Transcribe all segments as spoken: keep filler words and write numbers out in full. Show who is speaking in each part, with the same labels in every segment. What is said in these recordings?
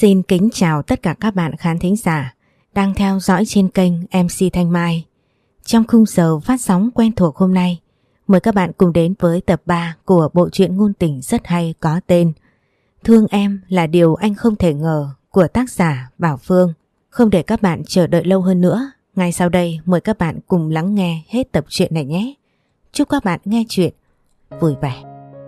Speaker 1: Xin kính chào tất cả các bạn khán thính giả đang theo dõi trên kênh em xê Thanh Mai. Trong khung giờ phát sóng quen thuộc hôm nay, mời các bạn cùng đến với tập ba của bộ truyện ngôn tình rất hay có tên Thương Em Là Điều Anh Không Thể Ngờ của tác giả Bảo Phương. Không để các bạn chờ đợi lâu hơn nữa, ngay sau đây mời các bạn cùng lắng nghe hết tập truyện này nhé. Chúc các bạn nghe truyện vui vẻ.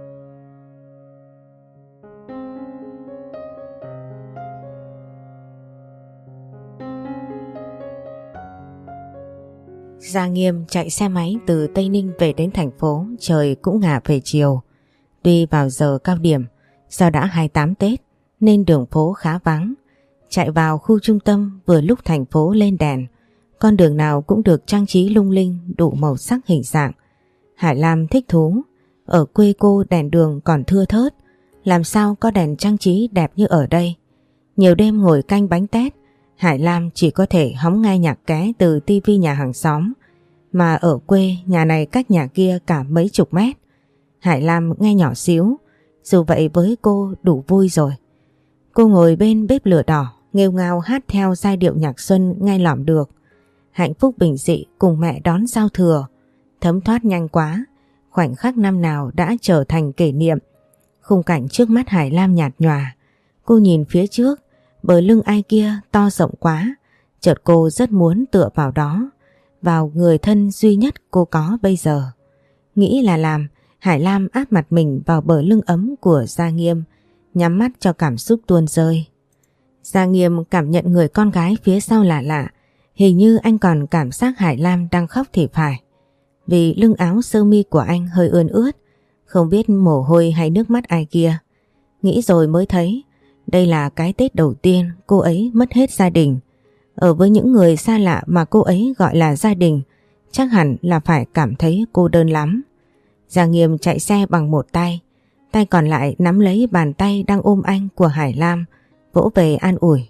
Speaker 1: Gia Nghiêm chạy xe máy từ Tây Ninh về đến thành phố, trời cũng ngả về chiều. Tuy vào giờ cao điểm, do đã hai mươi tám Tết nên đường phố khá vắng. Chạy vào khu trung tâm vừa lúc thành phố lên đèn, con đường nào cũng được trang trí lung linh đủ màu sắc hình dạng. Hải Lam thích thú, ở quê cô đèn đường còn thưa thớt, làm sao có đèn trang trí đẹp như ở đây. Nhiều đêm ngồi canh bánh tét, Hải Lam chỉ có thể hóng nghe nhạc ké từ tivi nhà hàng xóm, mà ở quê nhà này cách nhà kia cả mấy chục mét. Hải Lam nghe nhỏ xíu, dù vậy với cô đủ vui rồi. Cô ngồi bên bếp lửa đỏ, nghêu ngao hát theo giai điệu nhạc xuân nghe lỏm được. Hạnh phúc bình dị cùng mẹ đón giao thừa, thấm thoát nhanh quá, khoảnh khắc năm nào đã trở thành kỷ niệm. Khung cảnh trước mắt Hải Lam nhạt nhòa, cô nhìn phía trước, bờ lưng ai kia to rộng quá, chợt cô rất muốn tựa vào đó, vào người thân duy nhất cô có bây giờ. Nghĩ là làm, Hải Lam áp mặt mình vào bờ lưng ấm của Gia Nghiêm, nhắm mắt cho cảm xúc tuôn rơi. Gia Nghiêm cảm nhận người con gái phía sau lạ lạ, hình như anh còn cảm giác Hải Lam đang khóc thì phải. Vì lưng áo sơ mi của anh hơi ươn ướt, không biết mồ hôi hay nước mắt ai kia. Nghĩ rồi mới thấy, đây là cái Tết đầu tiên cô ấy mất hết gia đình. Ở với những người xa lạ mà cô ấy gọi là gia đình, chắc hẳn là phải cảm thấy cô đơn lắm. Gia Nghiêm chạy xe bằng một tay, tay còn lại nắm lấy bàn tay đang ôm anh của Hải Lam, vỗ về an ủi.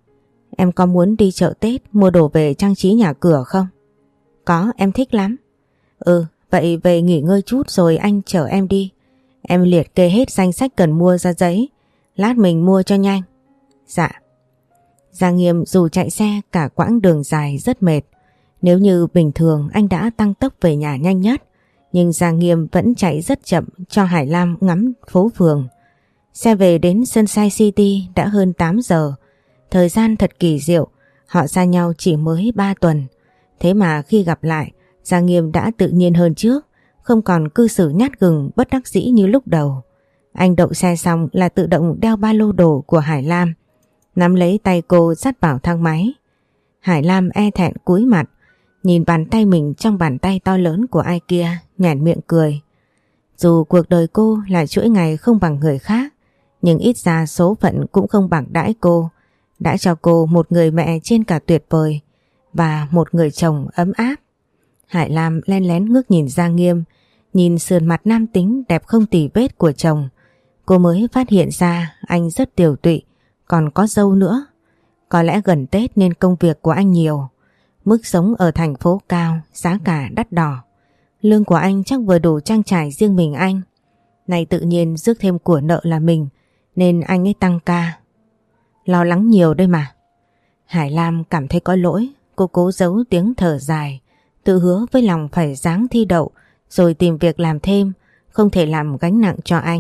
Speaker 1: Em có muốn đi chợ Tết mua đồ về trang trí nhà cửa không? Có, em thích lắm. Ừ, vậy về nghỉ ngơi chút rồi anh chở em đi. Em liệt kê hết danh sách cần mua ra giấy, lát mình mua cho nhanh. Dạ. Gia Nghiêm dù chạy xe cả quãng đường dài rất mệt. Nếu như bình thường anh đã tăng tốc về nhà nhanh nhất, nhưng Gia Nghiêm vẫn chạy rất chậm cho Hải Lam ngắm phố phường. Xe về đến Sunshine City đã hơn tám giờ. Thời gian thật kỳ diệu, họ xa nhau chỉ mới ba tuần. Thế mà khi gặp lại, Gia Nghiêm đã tự nhiên hơn trước, không còn cư xử nhát gừng bất đắc dĩ như lúc đầu. Anh đậu xe xong là tự động đeo ba lô đồ của Hải Lam, nắm lấy tay cô dắt vào thang máy. Hải Lam e thẹn cúi mặt, nhìn bàn tay mình trong bàn tay to lớn của ai kia, nhoẻn miệng cười. Dù cuộc đời cô là chuỗi ngày không bằng người khác, nhưng ít ra số phận cũng không bạc đãi cô, đã cho cô một người mẹ trên cả tuyệt vời và một người chồng ấm áp. Hải Lam len lén ngước nhìn Gia Nghiêm, nhìn sườn mặt nam tính đẹp không tì vết của chồng. Cô mới phát hiện ra anh rất tiều tụy, còn có dâu nữa. Có lẽ gần Tết nên công việc của anh nhiều. Mức sống ở thành phố cao, giá cả đắt đỏ. Lương của anh chắc vừa đủ trang trải riêng mình anh. Này tự nhiên rước thêm của nợ là mình, nên anh ấy tăng ca. Lo lắng nhiều đây mà. Hải Lam cảm thấy có lỗi, cô cố giấu tiếng thở dài, tự hứa với lòng phải ráng thi đậu rồi tìm việc làm thêm, không thể làm gánh nặng cho anh.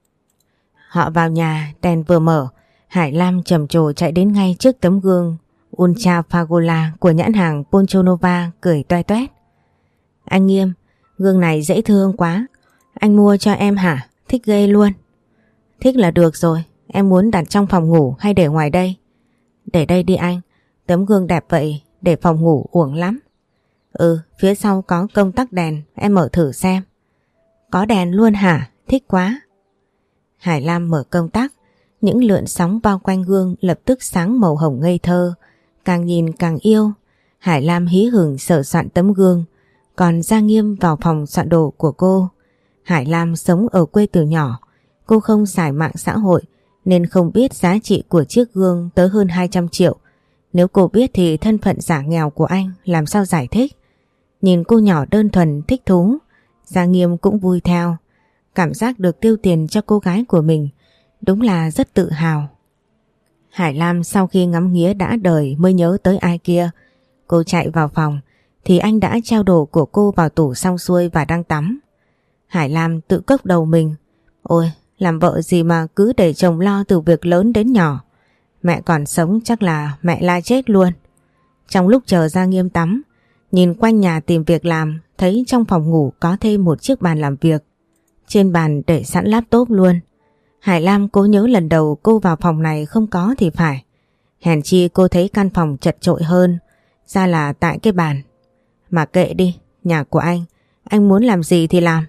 Speaker 1: Họ vào nhà, đèn vừa mở, Hải Lam trầm trồ chạy đến ngay trước tấm gương Ultra Fagola của nhãn hàng Poncho Nova, cười toe toét. Anh Nghiêm, gương này dễ thương quá, anh mua cho em hả? Thích ghê luôn. Thích là được rồi, em muốn đặt trong phòng ngủ hay để ngoài đây? Để đây đi anh, tấm gương đẹp vậy, để phòng ngủ uổng lắm. Ừ, phía sau có công tắc đèn, em mở thử xem. Có đèn luôn hả? Thích quá. Hải Lam mở công tắc, những lượn sóng bao quanh gương lập tức sáng màu hồng ngây thơ, càng nhìn càng yêu. Hải Lam hí hửng sờ soạn tấm gương, còn Gia Nghiêm vào phòng soạn đồ của cô. Hải Lam sống ở quê từ nhỏ, cô không xài mạng xã hội nên không biết giá trị của chiếc gương tới hơn hai trăm triệu. Nếu cô biết thì thân phận giả nghèo của anh làm sao giải thích. Nhìn cô nhỏ đơn thuần thích thú, Gia Nghiêm cũng vui theo. Cảm giác được tiêu tiền cho cô gái của mình đúng là rất tự hào. Hải Lam sau khi ngắm nghía đã đời mới nhớ tới ai kia. Cô chạy vào phòng thì anh đã treo đồ của cô vào tủ xong xuôi và đang tắm. Hải Lam tự cốc đầu mình. Ôi, làm vợ gì mà cứ để chồng lo từ việc lớn đến nhỏ. Mẹ còn sống chắc là mẹ la chết luôn. Trong lúc chờ Gia Nghiêm tắm, nhìn quanh nhà tìm việc làm, thấy trong phòng ngủ có thêm một chiếc bàn làm việc. Trên bàn để sẵn laptop luôn. Hải Lam cố nhớ lần đầu cô vào phòng này không có thì phải. Hèn chi cô thấy căn phòng chật chội hơn, ra là tại cái bàn. Mà kệ đi, nhà của anh, anh muốn làm gì thì làm.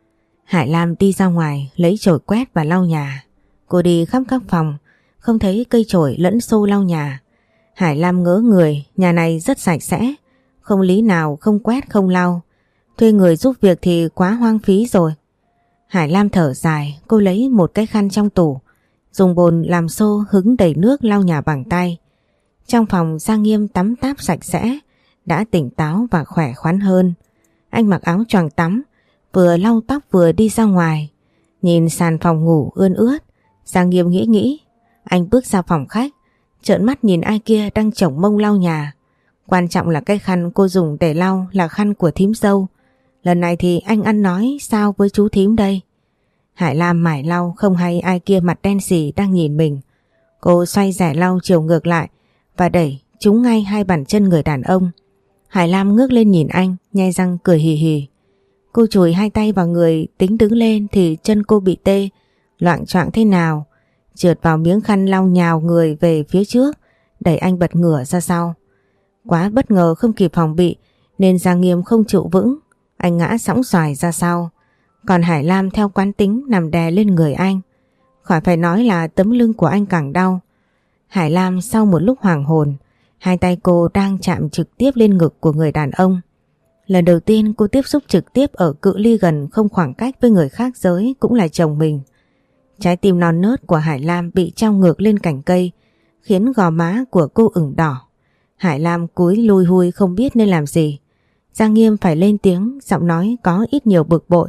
Speaker 1: Hải Lam đi ra ngoài lấy chổi quét và lau nhà. Cô đi khắp các phòng, không thấy cây chổi lẫn xô lau nhà. Hải Lam ngỡ người, nhà này rất sạch sẽ, không lý nào không quét không lau. Thuê người giúp việc thì quá hoang phí rồi. Hải Lam thở dài, cô lấy một cái khăn trong tủ, dùng bồn làm xô hứng đầy nước lau nhà bằng tay. Trong phòng Gia Nghiêm tắm táp sạch sẽ, đã tỉnh táo và khỏe khoắn hơn. Anh mặc áo choàng tắm, vừa lau tóc vừa đi ra ngoài. Nhìn sàn phòng ngủ ươn ướt, Gia Nghiêm nghĩ nghĩ. Anh bước ra phòng khách, trợn mắt nhìn ai kia đang chổng mông lau nhà. Quan trọng là cái khăn cô dùng để lau là khăn của thím dâu. Lần này thì anh ăn nói sao với chú thím đây? Hải Lam mải lau không hay ai kia mặt đen xì đang nhìn mình. Cô xoay rẻ lau chiều ngược lại và đẩy trúng ngay hai bàn chân người đàn ông. Hải Lam ngước lên nhìn anh, nhe răng cười hì hì. Cô chùi hai tay vào người tính đứng lên thì chân cô bị tê, loạng choạng thế nào, trượt vào miếng khăn lau nhào người về phía trước, đẩy anh bật ngửa ra sau. Quá bất ngờ không kịp phòng bị nên Gia Nghiêm không trụ vững, anh ngã sõng xoài ra sau. Còn Hải Lam theo quán tính nằm đè lên người anh. Khỏi phải nói là tấm lưng của anh càng đau. Hải Lam sau một lúc hoàng hồn, hai tay cô đang chạm trực tiếp lên ngực của người đàn ông. Lần đầu tiên cô tiếp xúc trực tiếp ở cự ly gần không khoảng cách với người khác giới cũng là chồng mình. Trái tim non nớt của Hải Lam bị treo ngược lên cành cây, khiến gò má của cô ửng đỏ. Hải Lam cúi lùi hui không biết nên làm gì. Gia Nghiêm phải lên tiếng, giọng nói có ít nhiều bực bội.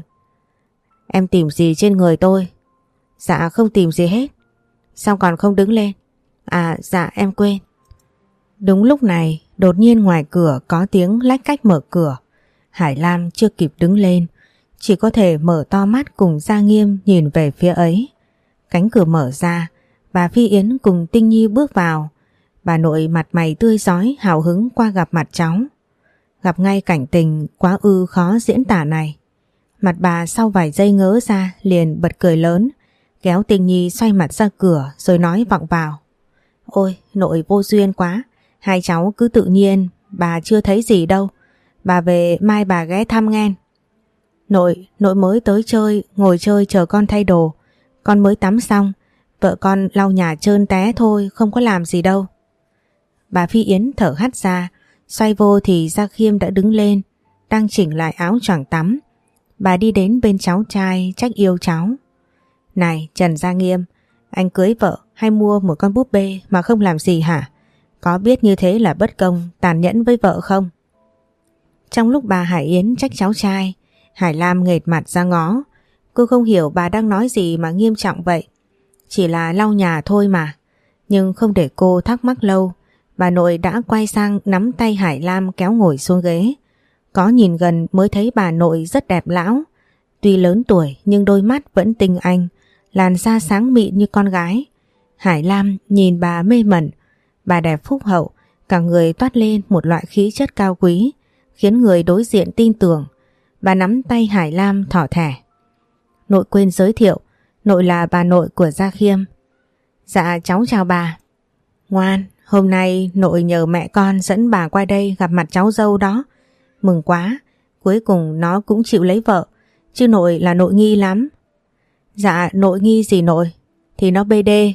Speaker 1: Em tìm gì trên người tôi? Dạ không tìm gì hết. Sao còn không đứng lên? À dạ em quên. Đúng lúc này đột nhiên ngoài cửa có tiếng lách cách mở cửa. Hải Lam chưa kịp đứng lên, chỉ có thể mở to mắt cùng Gia Nghiêm nhìn về phía ấy. Cánh cửa mở ra, bà Phi Yến cùng Tinh Nhi bước vào. Bà nội mặt mày tươi rói hào hứng qua gặp mặt cháu. Gặp ngay cảnh tình quá ư khó diễn tả này. Mặt bà sau vài giây ngớ ra liền bật cười lớn, kéo Tinh Nhi xoay mặt ra cửa rồi nói vọng vào. Ôi nội vô duyên quá, hai cháu cứ tự nhiên, bà chưa thấy gì đâu. Bà về mai bà ghé thăm nghen. Nội, nội mới tới chơi, ngồi chơi chờ con thay đồ. Con mới tắm xong, vợ con lau nhà trơn té thôi, không có làm gì đâu. Bà Phi Yến thở hắt ra, xoay vô thì Gia Khiêm đã đứng lên, đang chỉnh lại áo choàng tắm. Bà đi đến bên cháu trai trách yêu cháu. Này Trần Gia Nghiêm, anh cưới vợ hay mua một con búp bê mà không làm gì hả? Có biết như thế là bất công, tàn nhẫn với vợ không? Trong lúc bà Hải Yến trách cháu trai, Hải Lam nghệt mặt ra ngó. Cô không hiểu bà đang nói gì mà nghiêm trọng vậy. Chỉ là lau nhà thôi mà. Nhưng không để cô thắc mắc lâu, bà nội đã quay sang nắm tay Hải Lam kéo ngồi xuống ghế. Có nhìn gần mới thấy bà nội rất đẹp lão. Tuy lớn tuổi nhưng đôi mắt vẫn tinh anh, làn da sáng mịn như con gái. Hải Lam nhìn bà mê mẩn. Bà đẹp phúc hậu, cả người toát lên một loại khí chất cao quý, khiến người đối diện tin tưởng. Bà nắm tay Hải Lam thỏ thẻ. Nội quên giới thiệu, nội là bà nội của Gia Khiêm. Dạ cháu chào bà. Ngoan, hôm nay nội nhờ mẹ con dẫn bà qua đây gặp mặt cháu dâu đó. Mừng quá, cuối cùng nó cũng chịu lấy vợ, chứ nội là nội nghi lắm. Dạ nội nghi gì nội? Thì nó bê đê.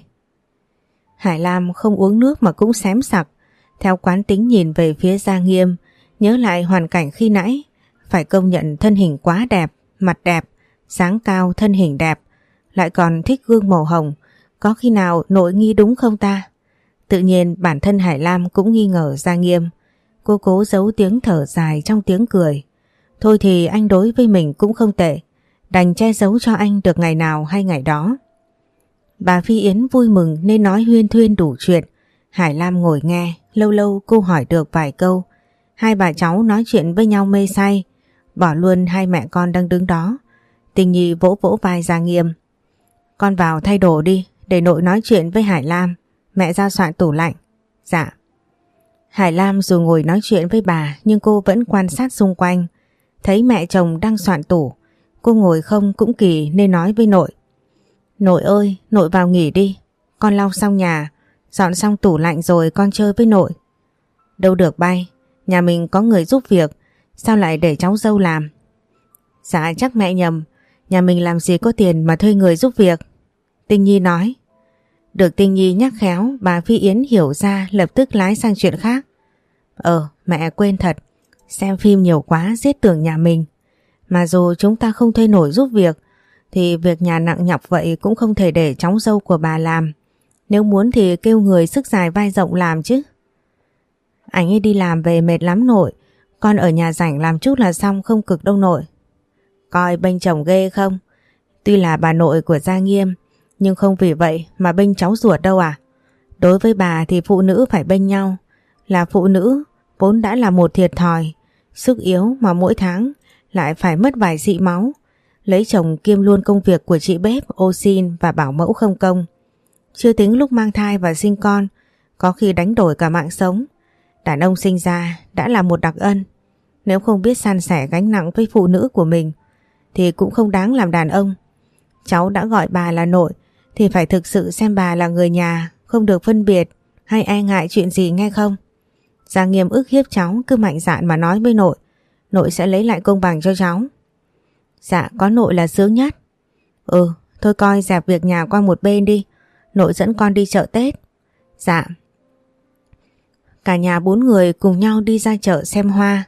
Speaker 1: Hải Lam không uống nước mà cũng xém sặc. Theo quán tính nhìn về phía Gia Nghiêm, nhớ lại hoàn cảnh khi nãy. Phải công nhận thân hình quá đẹp, mặt đẹp, dáng cao thân hình đẹp, lại còn thích gương màu hồng. Có khi nào nội nghi đúng không ta? Tự nhiên bản thân Hải Lam cũng nghi ngờ Gia Nghiêm. Cô cố giấu tiếng thở dài trong tiếng cười. Thôi thì anh đối với mình cũng không tệ, đành che giấu cho anh được ngày nào hay ngày đó. Bà Phi Yến vui mừng nên nói huyên thuyên đủ chuyện. Hải Lam ngồi nghe, lâu lâu cô hỏi được vài câu. Hai bà cháu nói chuyện với nhau mê say, bỏ luôn hai mẹ con đang đứng đó. Tình Nhi vỗ vỗ vai Gia Nghiêm. Con vào thay đồ đi, để nội nói chuyện với Hải Lam. Mẹ ra soạn tủ lạnh. Dạ. Hải Lam dù ngồi nói chuyện với bà nhưng cô vẫn quan sát xung quanh. Thấy mẹ chồng đang soạn tủ, cô ngồi không cũng kỳ nên nói với nội. Nội ơi, nội vào nghỉ đi. Con lau xong nhà, dọn xong tủ lạnh rồi con chơi với nội. Đâu được bay, nhà mình có người giúp việc, sao lại để cháu dâu làm? Dạ chắc mẹ nhầm, nhà mình làm gì có tiền mà thuê người giúp việc. Tinh Nhi nói. Được Tinh Nhi nhắc khéo, bà Phi Yến hiểu ra lập tức lái sang chuyện khác. Ờ, mẹ quên thật, xem phim nhiều quá giết tưởng nhà mình. Mà dù chúng ta không thuê nổi giúp việc, thì việc nhà nặng nhọc vậy cũng không thể để cháu dâu của bà làm. Nếu muốn thì kêu người sức dài vai rộng làm chứ. Anh ấy đi làm về mệt lắm nội, con ở nhà rảnh làm chút là xong, không cực đâu nội. Coi bênh chồng ghê không? Tuy là bà nội của Gia Nghiêm, nhưng không vì vậy mà bênh cháu ruột đâu à. Đối với bà thì phụ nữ phải bênh nhau. Là phụ nữ vốn đã là một thiệt thòi, sức yếu mà mỗi tháng lại phải mất vài xị máu. Lấy chồng kiêm luôn công việc của chị bếp, ô sin và bảo mẫu không công. Chưa tính lúc mang thai và sinh con, có khi đánh đổi cả mạng sống. Đàn ông sinh ra đã là một đặc ân. Nếu không biết san sẻ gánh nặng với phụ nữ của mình thì cũng không đáng làm đàn ông. Cháu đã gọi bà là nội thì phải thực sự xem bà là người nhà, không được phân biệt hay e ngại chuyện gì nghe không? Gia Nghiêm ức hiếp cháu cứ mạnh dạn mà nói với nội. Nội sẽ lấy lại công bằng cho cháu. Dạ có nội là sướng nhất. Ừ thôi coi dẹp việc nhà qua một bên đi. Nội dẫn con đi chợ Tết. Dạ. Cả nhà bốn người cùng nhau đi ra chợ xem hoa.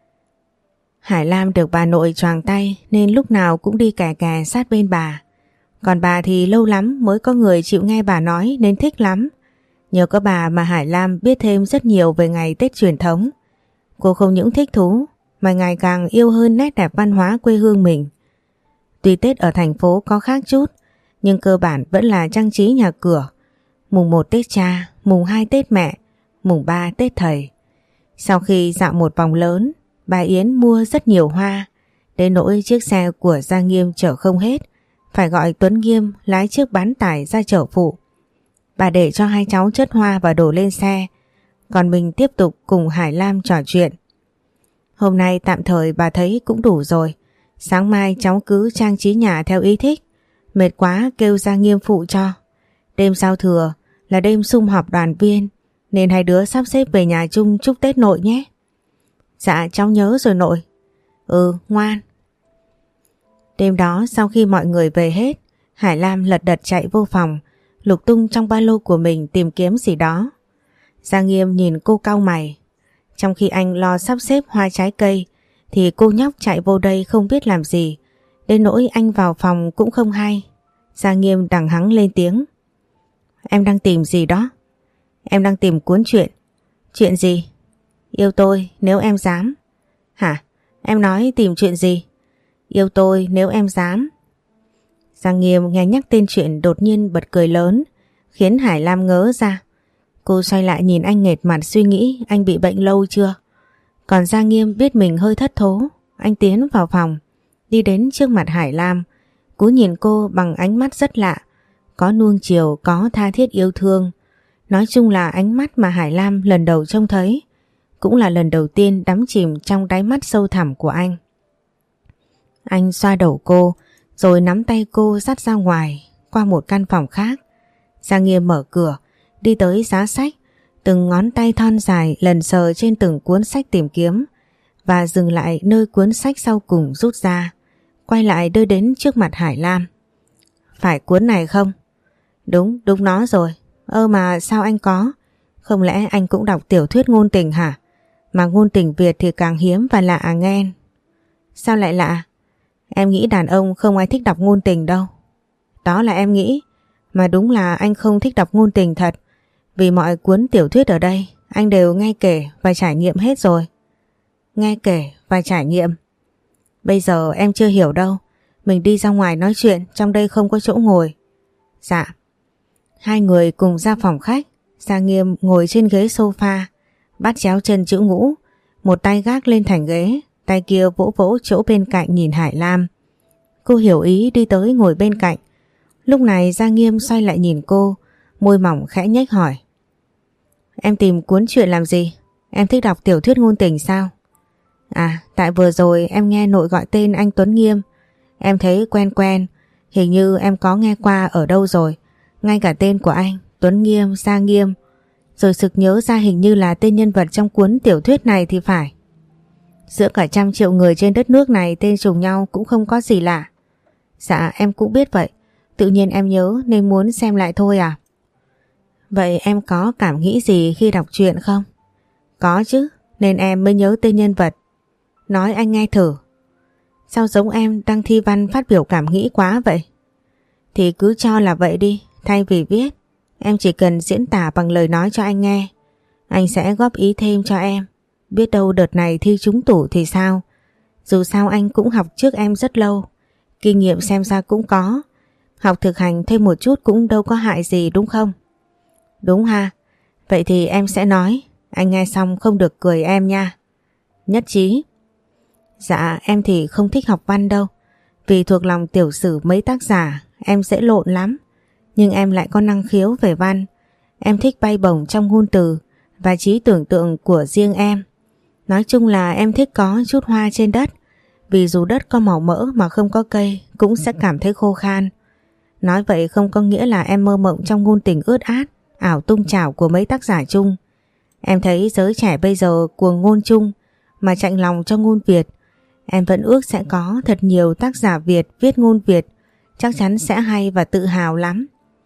Speaker 1: Hải Lam được bà nội choàng tay nên lúc nào cũng đi kè kè sát bên bà. Còn bà thì lâu lắm mới có người chịu nghe bà nói nên thích lắm. Nhờ có bà mà Hải Lam biết thêm rất nhiều về ngày Tết truyền thống. Cô không những thích thú mà ngày càng yêu hơn nét đẹp văn hóa quê hương mình. Tuy Tết ở thành phố có khác chút, nhưng cơ bản vẫn là trang trí nhà cửa. Mùng một Tết cha, mùng hai Tết mẹ, mùng ba Tết thầy. Sau khi dạo một vòng lớn, bà Yến mua rất nhiều hoa, đến nỗi chiếc xe của Gia Nghiêm chở không hết, phải gọi Tuấn Nghiêm lái chiếc bán tải ra chở phụ. Bà để cho hai cháu chất hoa và đổ lên xe, còn mình tiếp tục cùng Hải Lam trò chuyện. Hôm nay tạm thời bà thấy cũng đủ rồi, sáng mai cháu cứ trang trí nhà theo ý thích, mệt quá kêu Gia Nghiêm phụ cho. Đêm giao thừa là đêm sum họp đoàn viên, nên hai đứa sắp xếp về nhà chung chúc Tết nội nhé. Dạ cháu nhớ rồi nội. Ừ ngoan. Đêm đó sau khi mọi người về hết, Hải Lam lật đật chạy vô phòng, lục tung trong ba lô của mình tìm kiếm gì đó. Gia Nghiêm nhìn cô cau mày. Trong khi anh lo sắp xếp hoa trái cây thì cô nhóc chạy vô đây không biết làm gì, đến nỗi anh vào phòng cũng không hay. Gia Nghiêm đằng hắng lên tiếng. Em đang tìm gì đó? Em đang tìm cuốn truyện. Chuyện gì? Yêu tôi nếu em dám. Hả? Em nói tìm chuyện gì? Yêu tôi nếu em dám. Gia Nghiêm nghe nhắc tên chuyện đột nhiên bật cười lớn, khiến Hải Lam ngớ ra. Cô xoay lại nhìn anh nghệt mặt suy nghĩ anh bị bệnh lâu chưa. Còn Gia Nghiêm biết mình hơi thất thố, anh tiến vào phòng, đi đến trước mặt Hải Lam, cúi nhìn cô bằng ánh mắt rất lạ, có nuông chiều, có tha thiết yêu thương. Nói chung là ánh mắt mà Hải Lam lần đầu trông thấy, cũng là lần đầu tiên đắm chìm trong đáy mắt sâu thẳm của anh. Anh xoa đầu cô, rồi nắm tay cô dắt ra ngoài, qua một căn phòng khác. Gia Nghiêm mở cửa, đi tới giá sách, từng ngón tay thon dài lần sờ trên từng cuốn sách tìm kiếm, và dừng lại nơi cuốn sách sau cùng rút ra, quay lại đưa đến trước mặt Hải Lam. Phải cuốn này không? Đúng, đúng nó rồi. Ơ mà sao anh có? Không lẽ anh cũng đọc tiểu thuyết ngôn tình hả? Mà ngôn tình Việt thì càng hiếm và lạ à nghe. Sao lại lạ? Em nghĩ đàn ông không ai thích đọc ngôn tình đâu. Đó là em nghĩ, mà đúng là anh không thích đọc ngôn tình thật, vì mọi cuốn tiểu thuyết ở đây anh đều nghe kể và trải nghiệm hết rồi. Nghe kể và trải nghiệm? Bây giờ em chưa hiểu đâu, mình đi ra ngoài nói chuyện, trong đây không có chỗ ngồi. Dạ. Hai người cùng ra phòng khách. Giang Nghiêm ngồi trên ghế sofa, bắt chéo chân chữ ngũ, một tay gác lên thành ghế, tay kia vỗ vỗ chỗ bên cạnh nhìn Hải Lam. Cô hiểu ý đi tới ngồi bên cạnh. Lúc này Giang Nghiêm xoay lại nhìn cô, môi mỏng khẽ nhếch hỏi: Em tìm cuốn truyện làm gì? Em thích đọc tiểu thuyết ngôn tình sao? À, tại vừa rồi em nghe nội gọi tên anh Tuấn Nghiêm. Em thấy quen quen, hình như em có nghe qua ở đâu rồi. Ngay cả tên của anh, Tuấn Nghiêm, Giang Nghiêm. Rồi sực nhớ ra hình như là tên nhân vật trong cuốn tiểu thuyết này thì phải. Giữa cả trăm triệu người trên đất nước này tên trùng nhau cũng không có gì lạ. Dạ em cũng biết vậy. Tự nhiên em nhớ nên muốn xem lại thôi à. Vậy em có cảm nghĩ gì khi đọc truyện không? Có chứ, nên em mới nhớ tên nhân vật. Nói anh nghe thử. Sao giống em đang thi văn phát biểu cảm nghĩ quá vậy? Thì cứ cho là vậy đi. Thay vì viết, em chỉ cần diễn tả bằng lời nói cho anh nghe. Anh sẽ góp ý thêm cho em. Biết đâu đợt này thi trúng tủ thì sao? Dù sao anh cũng học trước em rất lâu. Kinh nghiệm xem ra cũng có. Học thực hành thêm một chút cũng đâu có hại gì đúng không? Đúng ha. Vậy thì em sẽ nói. Anh nghe xong không được cười em nha. Nhất trí. Dạ em thì không thích học văn đâu. Vì thuộc lòng tiểu sử mấy tác giả em dễ lộn lắm. Nhưng em lại có năng khiếu về văn. Em thích bay bổng trong ngôn từ và trí tưởng tượng của riêng em. Nói chung là em thích có chút hoa trên đất. Vì dù đất có màu mỡ mà không có cây cũng sẽ cảm thấy khô khan. Nói vậy không có nghĩa là em mơ mộng trong ngôn tình ướt át, ảo tung chảo của mấy tác giả chung. Em thấy giới trẻ bây giờ cuồng ngôn chung mà chạnh lòng cho ngôn Việt. Em vẫn ước sẽ có thật nhiều tác giả Việt viết ngôn Việt, chắc chắn sẽ hay và tự hào lắm.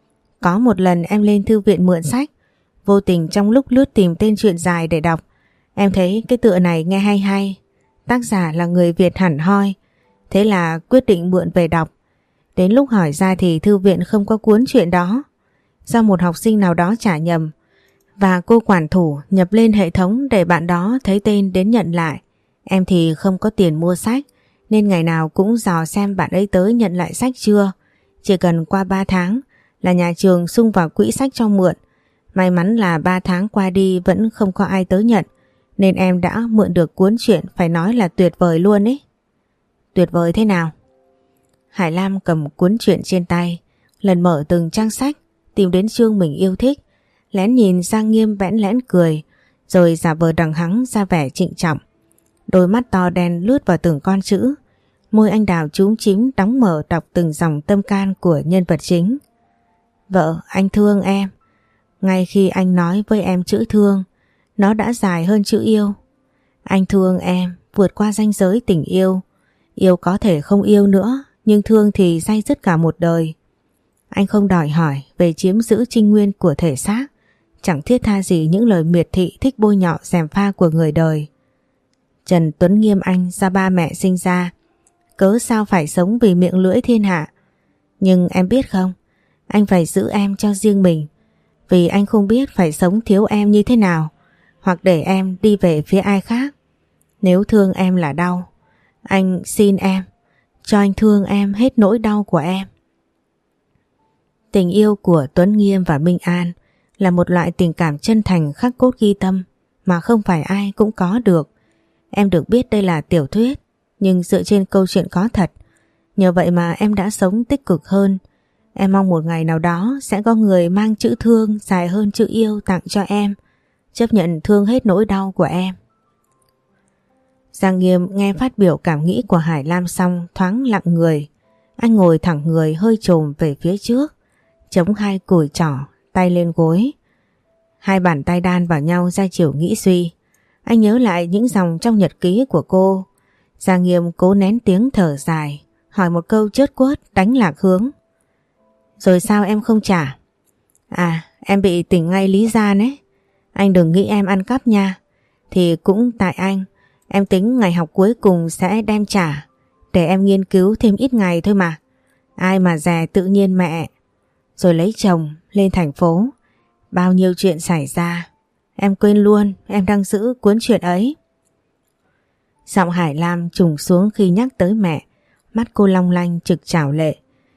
Speaker 1: Có một lần em lên thư viện mượn sách, vô tình trong lúc lướt tìm tên truyện dài để đọc, em thấy cái tựa này nghe hay hay, tác giả là người Việt hẳn hoi, thế là quyết định mượn về đọc. Đến lúc hỏi ra thì thư viện không có cuốn truyện đó, do một học sinh nào đó trả nhầm và cô quản thủ nhập lên hệ thống để bạn đó thấy tên đến nhận lại. Em thì không có tiền mua sách nên ngày nào cũng dò xem bạn ấy tới nhận lại sách chưa. Chỉ cần qua ba tháng là nhà trường sung vào quỹ sách cho mượn. May mắn là ba tháng qua đi vẫn không có ai tới nhận, nên em đã mượn được cuốn truyện phải nói là tuyệt vời luôn ấy. Tuyệt vời thế nào? Hải Lam cầm cuốn truyện trên tay, lần mở từng trang sách, tìm đến chương mình yêu thích, lén nhìn Giang Nghiêm bẽn lẽn cười, rồi giả vờ đằng hắng ra vẻ trịnh trọng. Đôi mắt to đen lướt vào từng con chữ, môi anh đào chúm chím đóng mở đọc từng dòng tâm can của nhân vật chính. Vợ, anh thương em. Ngay khi anh nói với em chữ thương, nó đã dài hơn chữ yêu. Anh thương em vượt qua ranh giới tình yêu. Yêu có thể không yêu nữa, nhưng thương thì day dứt cả một đời. Anh không đòi hỏi về chiếm giữ trinh nguyên của thể xác, chẳng thiết tha gì những lời miệt thị thích bôi nhọ gièm pha của người đời. Trần Tuấn Nghiêm anh do ba mẹ sinh ra, cớ sao phải sống vì miệng lưỡi thiên hạ. Nhưng em biết không, anh phải giữ em cho riêng mình, vì anh không biết phải sống thiếu em như thế nào, hoặc để em đi về phía ai khác. Nếu thương em là đau, anh xin em, cho anh thương em hết nỗi đau của em. Tình yêu của Tuấn Nghiêm và Minh An là một loại tình cảm chân thành khắc cốt ghi tâm mà không phải ai cũng có được. Em được biết đây là tiểu thuyết, nhưng dựa trên câu chuyện có thật. Nhờ vậy mà em đã sống tích cực hơn. Em mong một ngày nào đó sẽ có người mang chữ thương dài hơn chữ yêu tặng cho em, chấp nhận thương hết nỗi đau của em. Giang Nghiêm nghe phát biểu cảm nghĩ của Hải Lam xong thoáng lặng người. Anh ngồi thẳng người hơi chồm về phía trước, chống hai cùi trỏ, tay lên gối. Hai bàn tay đan vào nhau ra chiều nghĩ suy. Anh nhớ lại những dòng trong nhật ký của cô. Giang Nghiêm cố nén tiếng thở dài, hỏi một câu chớt quớt đánh lạc hướng. Rồi sao em không trả? À, em bị tỉnh ngay Lý Gian ấy. Anh đừng nghĩ em ăn cắp nha. Thì cũng tại anh, em tính ngày học cuối cùng sẽ đem trả, để em nghiên cứu thêm ít ngày thôi mà. Ai mà dè tự nhiên mẹ. Rồi lấy chồng, lên thành phố. Bao nhiêu chuyện xảy ra. Em quên luôn em đang giữ cuốn truyện ấy. Giọng Hải Lam trùng xuống khi nhắc tới mẹ. Mắt cô long lanh trực trảo lệ.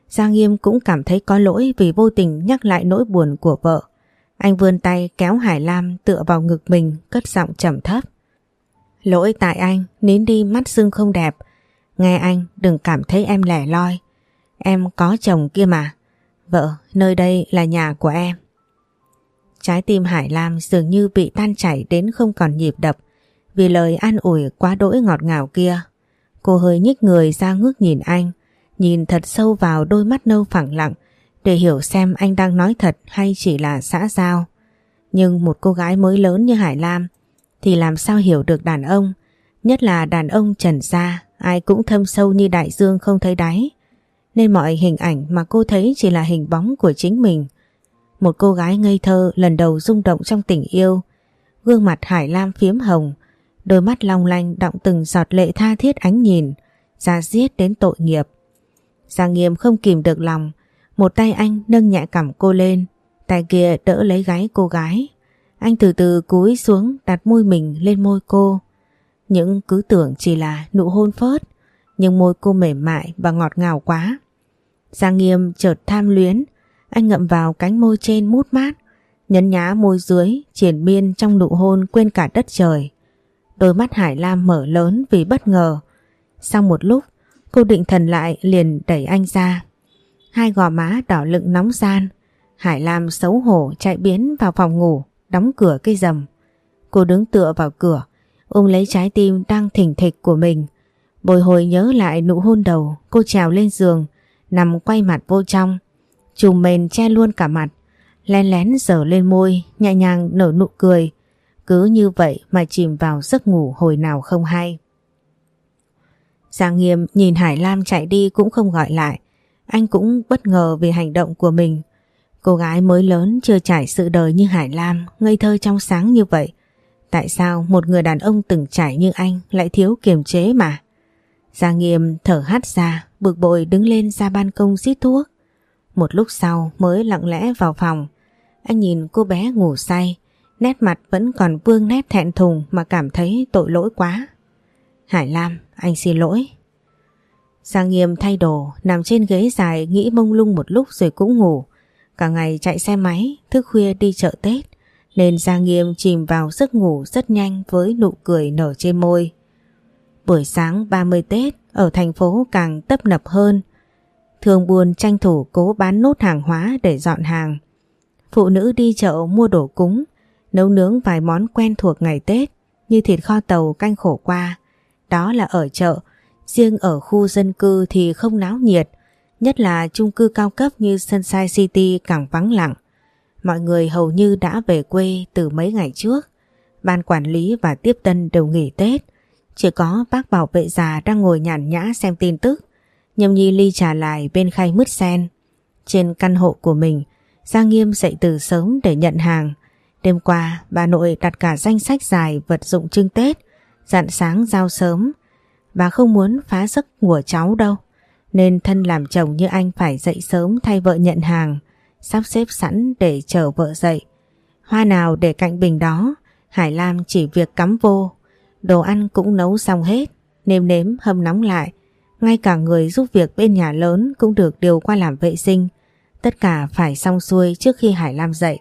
Speaker 1: Giang Nghiêm cũng cảm thấy có lỗi vì vô tình nhắc lại nỗi buồn của vợ. Anh vươn tay kéo Hải Lam tựa vào ngực mình, cất giọng trầm thấp. Lỗi tại anh, nín đi mắt sưng không đẹp. Nghe anh, đừng cảm thấy em lẻ loi. Em có chồng kia mà. Vợ, nơi đây là nhà của em. Trái tim Hải Lam dường như bị tan chảy đến không còn nhịp đập vì lời an ủi quá đỗi ngọt ngào kia. Cô hơi nhích người ra ngước nhìn anh, nhìn thật sâu vào đôi mắt nâu phẳng lặng để hiểu xem anh đang nói thật hay chỉ là xã giao. Nhưng một cô gái mới lớn như Hải Lam thì làm sao hiểu được đàn ông, nhất là đàn ông trần gia, ai cũng thâm sâu như đại dương không thấy đáy. Nên mọi hình ảnh mà cô thấy chỉ là hình bóng của chính mình. Một cô gái ngây thơ lần đầu rung động trong tình yêu. Gương mặt Hải Lam phiếm hồng, đôi mắt long lanh đọng từng giọt lệ tha thiết ánh nhìn, da diết đến tội nghiệp. Giang Nghiêm không kìm được lòng, một tay anh nâng nhẹ cằm cô lên, tay kia đỡ lấy gáy cô gái. Anh từ từ cúi xuống đặt môi mình lên môi cô. Những cứ tưởng chỉ là nụ hôn phớt, nhưng môi cô mềm mại và ngọt ngào quá. Giang Nghiêm chợt tham luyến, anh ngậm vào cánh môi trên mút mát, nhấn nhá môi dưới, triền miên trong nụ hôn quên cả đất trời. Đôi mắt Hải Lam mở lớn vì bất ngờ. Sau một lúc, cô định thần lại liền đẩy anh ra. Hai gò má đỏ lựng nóng gian. Hải Lam xấu hổ chạy biến vào phòng ngủ, đóng cửa cây rầm. Cô đứng tựa vào cửa, ôm lấy trái tim đang thình thịch của mình. Bồi hồi nhớ lại nụ hôn đầu, cô trèo lên giường, nằm quay mặt vô trong. Chùm mền che luôn cả mặt, len lén giở lên môi, nhẹ nhàng nở nụ cười. Cứ như vậy mà chìm vào giấc ngủ hồi nào không hay. Giang Nghiêm nhìn Hải Lam chạy đi cũng không gọi lại. Anh cũng bất ngờ về hành động của mình. Cô gái mới lớn chưa trải sự đời như Hải Lam, ngây thơ trong sáng như vậy. Tại sao một người đàn ông từng trải như anh lại thiếu kiềm chế mà? Giang Nghiêm thở hắt ra, bực bội đứng lên ra ban công rít thuốc. Một lúc sau mới lặng lẽ vào phòng. Anh nhìn cô bé ngủ say, nét mặt vẫn còn vương nét thẹn thùng mà cảm thấy tội lỗi quá. Hải Lam, anh xin lỗi. Giang Nghiêm thay đồ, nằm trên ghế dài nghĩ mông lung một lúc rồi cũng ngủ. Cả ngày chạy xe máy, thức khuya đi chợ Tết, nên Giang Nghiêm chìm vào giấc ngủ rất nhanh với nụ cười nở trên môi. Buổi sáng ba mươi Tết ở thành phố càng tấp nập hơn. Thương buôn tranh thủ cố bán nốt hàng hóa để dọn hàng. Phụ nữ đi chợ mua đồ cúng, nấu nướng vài món quen thuộc ngày Tết như thịt kho tàu canh khổ qua. Đó là ở chợ, riêng ở khu dân cư thì không náo nhiệt, nhất là chung cư cao cấp như Sunshine City càng vắng lặng. Mọi người hầu như đã về quê từ mấy ngày trước. Ban quản lý và tiếp tân đều nghỉ Tết. Chỉ có bác bảo vệ già đang ngồi nhàn nhã xem tin tức, nhâm nhi ly trà lại bên khay mứt sen. Trên căn hộ của mình, Giang Nghiêm dậy từ sớm để nhận hàng. Đêm qua, bà nội đặt cả danh sách dài vật dụng trưng Tết, dặn sáng giao sớm. Bà không muốn phá giấc của cháu đâu, nên thân làm chồng như anh phải dậy sớm thay vợ nhận hàng, sắp xếp sẵn để chờ vợ dậy. Hoa nào để cạnh bình đó, Hải Lam chỉ việc cắm vô. Đồ ăn cũng nấu xong hết, nêm nếm hâm nóng lại. Ngay cả người giúp việc bên nhà lớn cũng được điều qua làm vệ sinh. Tất cả phải xong xuôi trước khi Hải Lam dậy.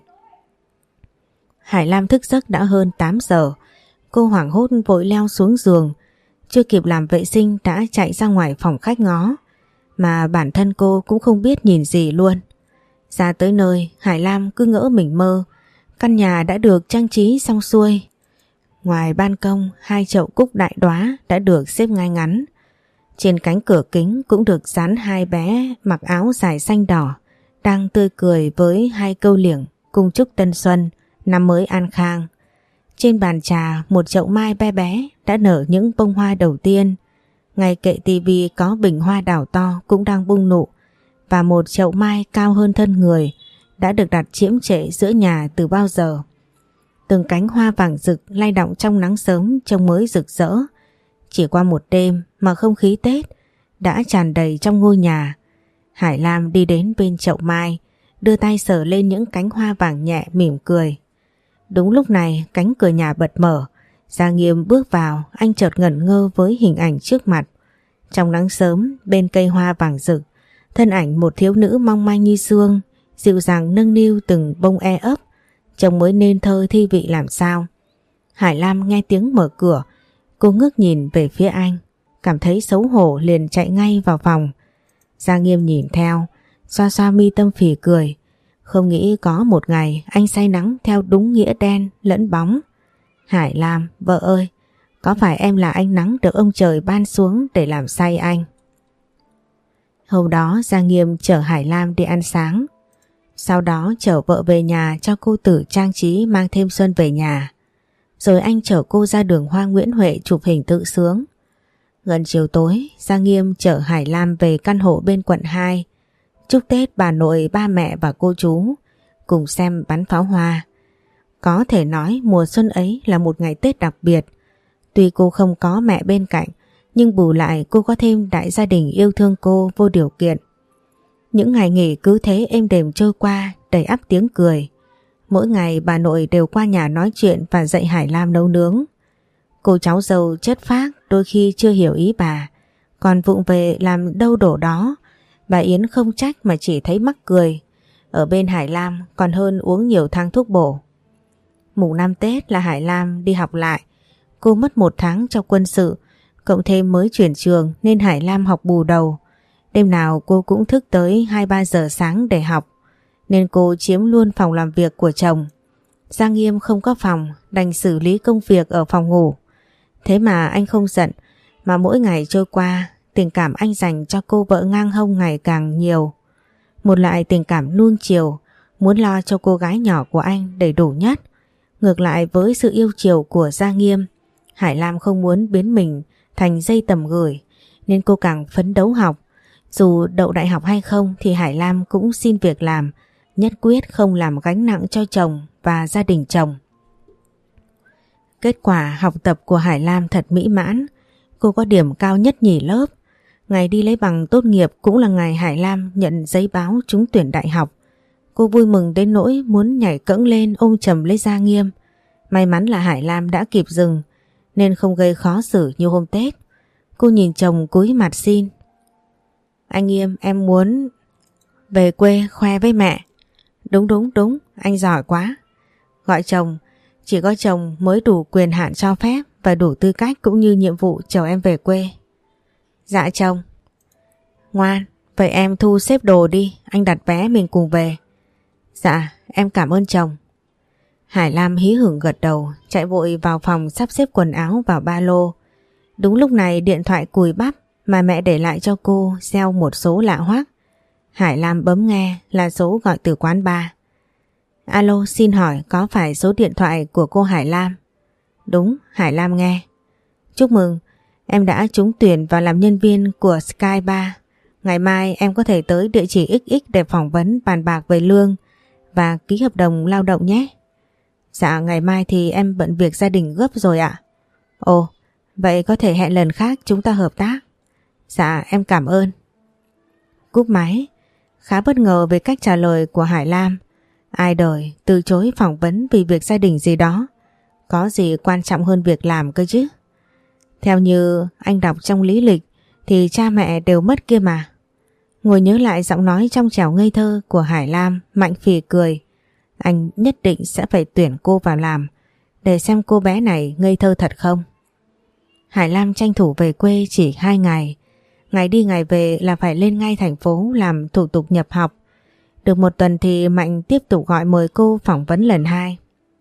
Speaker 1: Hải Lam thức giấc đã hơn tám giờ. Cô hoảng hốt vội leo xuống giường. Chưa kịp làm vệ sinh đã chạy ra ngoài phòng khách ngó. Mà bản thân cô cũng không biết nhìn gì luôn. Ra tới nơi, Hải Lam cứ ngỡ mình mơ. Căn nhà đã được trang trí xong xuôi. Ngoài ban công, hai chậu cúc đại đóa đã được xếp ngay ngắn. Trên cánh cửa kính cũng được dán hai bé mặc áo dài xanh đỏ, đang tươi cười với hai câu liệng cung chúc tân xuân, năm mới an khang. Trên bàn trà, một chậu mai bé bé đã nở những bông hoa đầu tiên. Ngay kệ tivi có bình hoa đào to cũng đang bung nụ, và một chậu mai cao hơn thân người đã được đặt chiếm trệ giữa nhà từ bao giờ. Từng cánh hoa vàng rực lay động trong nắng sớm trông mới rực rỡ. Chỉ qua một đêm mà không khí Tết đã tràn đầy trong ngôi nhà. Hải Lam đi đến bên chậu mai, đưa tay sờ lên những cánh hoa vàng nhẹ mỉm cười. Đúng lúc này cánh cửa nhà bật mở. Giang Nghiêm bước vào, anh chợt ngẩn ngơ với hình ảnh trước mặt. Trong nắng sớm bên cây hoa vàng rực, Thân ảnh một thiếu nữ mong manh như xương, dịu dàng nâng niu từng bông e ấp, trông mới nên thơ thi vị làm sao. Hải Lam nghe tiếng mở cửa, cô ngước nhìn về phía anh, cảm thấy xấu hổ liền chạy ngay vào phòng. Giang Nghiêm nhìn theo, xoa xoa mi tâm phì cười. Không nghĩ có một ngày anh say nắng theo đúng nghĩa đen lẫn bóng. Hải Lam, vợ ơi, có phải em là ánh nắng được ông trời ban xuống để làm say anh? Hôm đó Giang Nghiêm chở Hải Lam đi ăn sáng. Sau đó chở vợ về nhà cho cô Tử trang trí mang thêm xuân về nhà. Rồi anh chở cô ra đường Hoa Nguyễn Huệ chụp hình tự sướng. Gần chiều tối, Giang Nghiêm chở Hải Lam về căn hộ bên quận hai. Chúc Tết bà nội, ba mẹ và cô chú cùng xem bắn pháo hoa. Có thể nói mùa xuân ấy là một ngày Tết đặc biệt. Tuy cô không có mẹ bên cạnh, nhưng bù lại cô có thêm đại gia đình yêu thương cô vô điều kiện. Những ngày nghỉ cứ thế êm đềm trôi qua, đầy ắp tiếng cười. Mỗi ngày bà nội đều qua nhà nói chuyện và dạy Hải Lam nấu nướng. Cô cháu dâu chất phác đôi khi chưa hiểu ý bà, còn vụng về làm đâu đổ đó. Bà Yến không trách mà chỉ thấy mắc cười. Ở bên Hải Lam còn hơn uống nhiều thang thuốc bổ. Mùng năm Tết là Hải Lam đi học lại. Cô mất một tháng cho quân sự, cộng thêm mới chuyển trường nên Hải Lam học bù đầu. Đêm nào cô cũng thức tới hai ba giờ sáng để học, nên cô chiếm luôn phòng làm việc của chồng. Giang Nghiêm không có phòng, đành xử lý công việc ở phòng ngủ. Thế mà anh không giận, mà mỗi ngày trôi qua, tình cảm anh dành cho cô vợ ngang hông ngày càng nhiều. Một loại tình cảm nuông chiều, muốn lo cho cô gái nhỏ của anh đầy đủ nhất. Ngược lại với sự yêu chiều của Giang Nghiêm, Hải Lam không muốn biến mình thành dây tầm gửi, nên cô càng phấn đấu học. Dù đậu đại học hay không thì Hải Lam cũng xin việc làm, nhất quyết không làm gánh nặng cho chồng và gia đình chồng. Kết quả học tập của Hải Lam thật mỹ mãn, cô có điểm cao nhất nhì lớp. Ngày đi lấy bằng tốt nghiệp cũng là ngày Hải Lam nhận giấy báo trúng tuyển đại học. Cô vui mừng đến nỗi muốn nhảy cẫng lên ôm chầm lấy Giang Nghiêm. May mắn là Hải Lam đã kịp dừng nên không gây khó xử như hôm Tết. Cô nhìn chồng cúi mặt xin: Anh Nghiêm, em muốn về quê khoe với mẹ. Đúng đúng đúng, anh giỏi quá. Gọi chồng, chỉ có chồng mới đủ quyền hạn cho phép và đủ tư cách cũng như nhiệm vụ chở em về quê. Dạ chồng. Ngoan, vậy em thu xếp đồ đi, anh đặt vé mình cùng về. Dạ, em cảm ơn chồng. Hải Lam hí hửng gật đầu, chạy vội vào phòng sắp xếp quần áo vào ba lô. Đúng lúc này điện thoại cùi bắp mà mẹ để lại cho cô reo một số lạ hoắc. Hải Lam bấm nghe là số gọi từ quán bar. Alo, xin hỏi có phải số điện thoại của cô Hải Lam? Đúng, Hải Lam nghe. Chúc mừng, em đã trúng tuyển vào làm nhân viên của Sky Bar. Ngày mai em có thể tới địa chỉ ích ích để phỏng vấn bàn bạc về lương và ký hợp đồng lao động nhé. Dạ, ngày mai thì em bận việc gia đình gấp rồi ạ. Ồ, vậy có thể hẹn lần khác chúng ta hợp tác. Dạ, em cảm ơn. Cúp máy, khá bất ngờ về cách trả lời của Hải Lam. Ai đời từ chối phỏng vấn vì việc gia đình gì đó, có gì quan trọng hơn việc làm cơ chứ. Theo như anh đọc trong lý lịch thì cha mẹ đều mất kia mà. Ngồi nhớ lại giọng nói trong trẻo ngây thơ của Hải Lam, Mạnh phì cười. Anh nhất định sẽ phải tuyển cô vào làm, để xem cô bé này ngây thơ thật không. Hải Lam tranh thủ về quê chỉ hai ngày. Ngày đi ngày về là phải lên ngay thành phố làm thủ tục nhập học. Được một tuần thì Mạnh tiếp tục gọi mời cô phỏng vấn lần hai.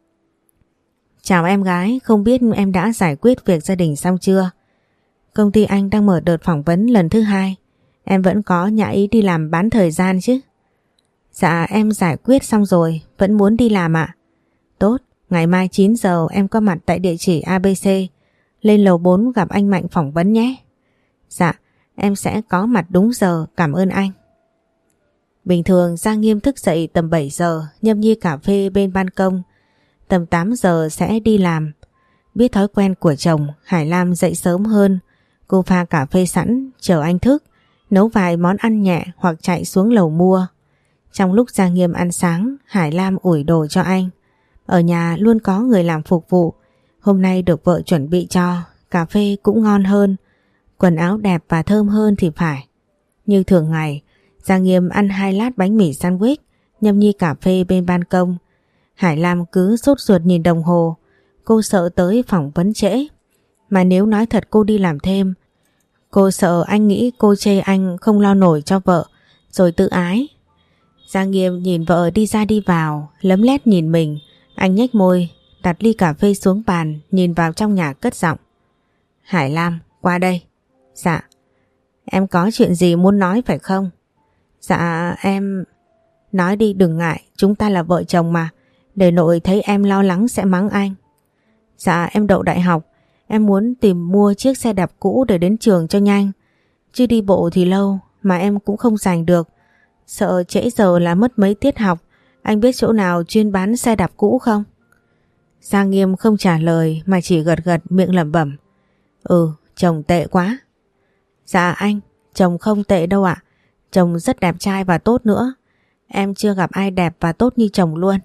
Speaker 1: Chào em gái, không biết em đã giải quyết việc gia đình xong chưa? Công ty anh đang mở đợt phỏng vấn lần thứ hai. Em vẫn có nhã ý đi làm bán thời gian chứ? Dạ em giải quyết xong rồi, vẫn muốn đi làm ạ. Tốt, ngày mai chín giờ em có mặt tại địa chỉ a bê xê. Lên lầu bốn gặp anh Mạnh phỏng vấn nhé. Dạ, em sẽ có mặt đúng giờ, cảm ơn anh. Bình thường Giang Nghiêm thức dậy tầm bảy giờ, nhâm nhi cà phê bên ban công. Tầm tám giờ sẽ đi làm. Biết thói quen của chồng, Hải Lam dậy sớm hơn. Cô pha cà phê sẵn, chờ anh thức, nấu vài món ăn nhẹ hoặc chạy xuống lầu mua. Trong lúc Giang Nghiêm ăn sáng, Hải Lam ủi đồ cho anh. Ở nhà luôn có người làm phục vụ. Hôm nay được vợ chuẩn bị cho, cà phê cũng ngon hơn, quần áo đẹp và thơm hơn thì phải. Như thường ngày, Giang Nghiêm ăn hai lát bánh mì sandwich, nhâm nhi cà phê bên ban công. Hải Lam cứ sốt ruột nhìn đồng hồ. Cô sợ tới phỏng vấn trễ. Mà nếu nói thật cô đi làm thêm, cô sợ anh nghĩ cô chê anh không lo nổi cho vợ, rồi tự ái. Giang Nghiêm nhìn vợ đi ra đi vào, lấm lét nhìn mình. Anh nhếch môi, đặt ly cà phê xuống bàn, nhìn vào trong nhà cất giọng. Hải Lam, qua đây. Dạ. Em có chuyện gì muốn nói phải không? Dạ em... Nói đi đừng ngại, chúng ta là vợ chồng mà. Để nội thấy em lo lắng sẽ mắng anh. Dạ em đậu đại học. Em muốn tìm mua chiếc xe đạp cũ để đến trường cho nhanh. Chứ đi bộ thì lâu mà em cũng không giành được. Sợ trễ giờ là mất mấy tiết học. Anh biết chỗ nào chuyên bán xe đạp cũ không? Giang Nghiêm không trả lời mà chỉ gật gật miệng lẩm bẩm. Ừ, chồng tệ quá. Dạ anh, chồng không tệ đâu ạ. Chồng rất đẹp trai và tốt nữa. Em chưa gặp ai đẹp và tốt như chồng luôn.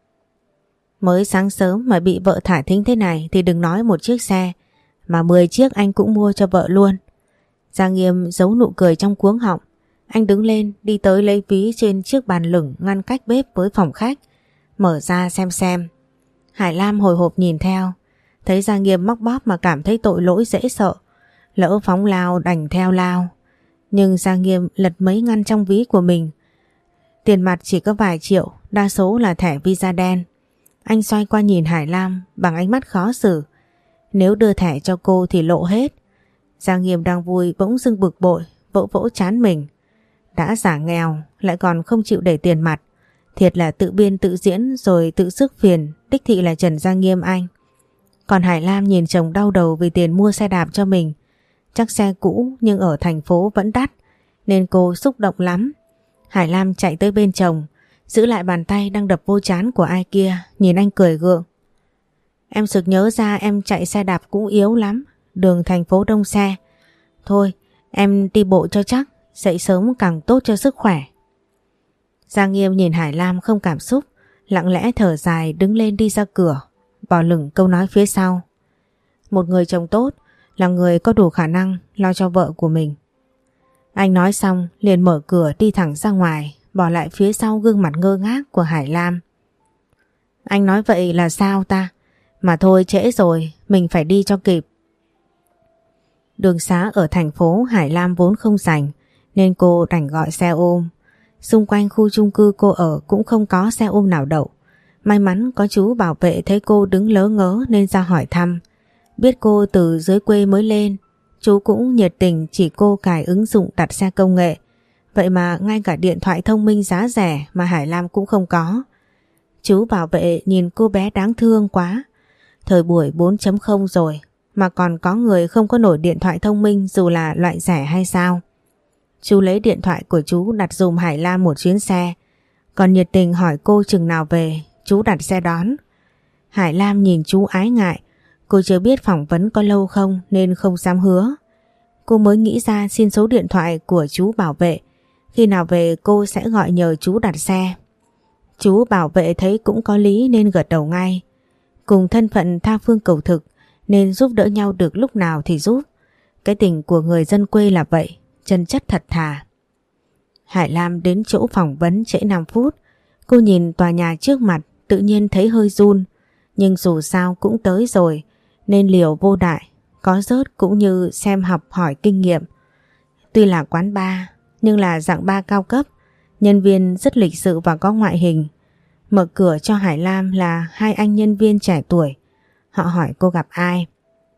Speaker 1: Mới sáng sớm mà bị vợ thả thính thế này thì đừng nói một chiếc xe, mà mười chiếc anh cũng mua cho vợ luôn. Giang Nghiêm giấu nụ cười trong cuống họng. Anh đứng lên đi tới lấy ví trên chiếc bàn lửng ngăn cách bếp với phòng khách, mở ra xem xem. Hải Lam hồi hộp nhìn theo, thấy Giang Nghiêm móc bóp mà cảm thấy tội lỗi dễ sợ. Lỡ phóng lao đành theo lao. Nhưng Giang Nghiêm lật mấy ngăn trong ví của mình. Tiền mặt chỉ có vài triệu, đa số là thẻ Visa đen. Anh xoay qua nhìn Hải Lam bằng ánh mắt khó xử. Nếu đưa thẻ cho cô thì lộ hết. Giang Nghiêm đang vui bỗng dưng bực bội, vỗ vỗ trán mình. Đã giả nghèo lại còn không chịu để tiền mặt. Thiệt là tự biên tự diễn rồi tự sức phiền, đích thị là Trần Giang Nghiêm anh. Còn Hải Lam nhìn chồng đau đầu vì tiền mua xe đạp cho mình. Chắc xe cũ nhưng ở thành phố vẫn đắt, nên cô xúc động lắm. Hải Lam chạy tới bên chồng, giữ lại bàn tay đang đập vô trán của ai kia, nhìn anh cười gượng. Em sực nhớ ra em chạy xe đạp cũng yếu lắm, đường thành phố đông xe. Thôi, em đi bộ cho chắc, dậy sớm càng tốt cho sức khỏe. Giang Nghiêm nhìn Hải Lam không cảm xúc, lặng lẽ thở dài đứng lên đi ra cửa, bỏ lửng câu nói phía sau. Một người chồng tốt là người có đủ khả năng lo cho vợ của mình. Anh nói xong liền mở cửa đi thẳng ra ngoài, bỏ lại phía sau gương mặt ngơ ngác của Hải Lam. Anh nói vậy là sao ta? Mà thôi trễ rồi, mình phải đi cho kịp. Đường xá ở thành phố Hải Lam vốn không rành, nên cô đành gọi xe ôm. Xung quanh khu chung cư cô ở cũng không có xe ôm nào đậu. May mắn có chú bảo vệ thấy cô đứng lớ ngớ nên ra hỏi thăm. Biết cô từ dưới quê mới lên, chú cũng nhiệt tình chỉ cô cài ứng dụng đặt xe công nghệ. Vậy mà ngay cả điện thoại thông minh giá rẻ mà Hải Lam cũng không có. Chú bảo vệ nhìn cô bé đáng thương quá. Thời buổi bốn chấm không rồi mà còn có người không có nổi điện thoại thông minh dù là loại rẻ hay sao. Chú lấy điện thoại của chú đặt dùm Hải Lam một chuyến xe, còn nhiệt tình hỏi cô chừng nào về, chú đặt xe đón. Hải Lam nhìn chú ái ngại, cô chưa biết phỏng vấn có lâu không nên không dám hứa. Cô mới nghĩ ra xin số điện thoại của chú bảo vệ, khi nào về cô sẽ gọi nhờ chú đặt xe. Chú bảo vệ thấy cũng có lý nên gật đầu ngay. Cùng thân phận tha phương cầu thực nên giúp đỡ nhau được lúc nào thì giúp. Cái tình của người dân quê là vậy, chân chất thật thà. Hải Lam đến chỗ phỏng vấn trễ năm phút. Cô nhìn tòa nhà trước mặt tự nhiên thấy hơi run. Nhưng dù sao cũng tới rồi nên liều vô đại, có rớt cũng như xem học hỏi kinh nghiệm. Tuy là quán bar nhưng là dạng bar cao cấp, nhân viên rất lịch sự và có ngoại hình. Mở cửa cho Hải Lam là hai anh nhân viên trẻ tuổi. Họ hỏi cô gặp ai.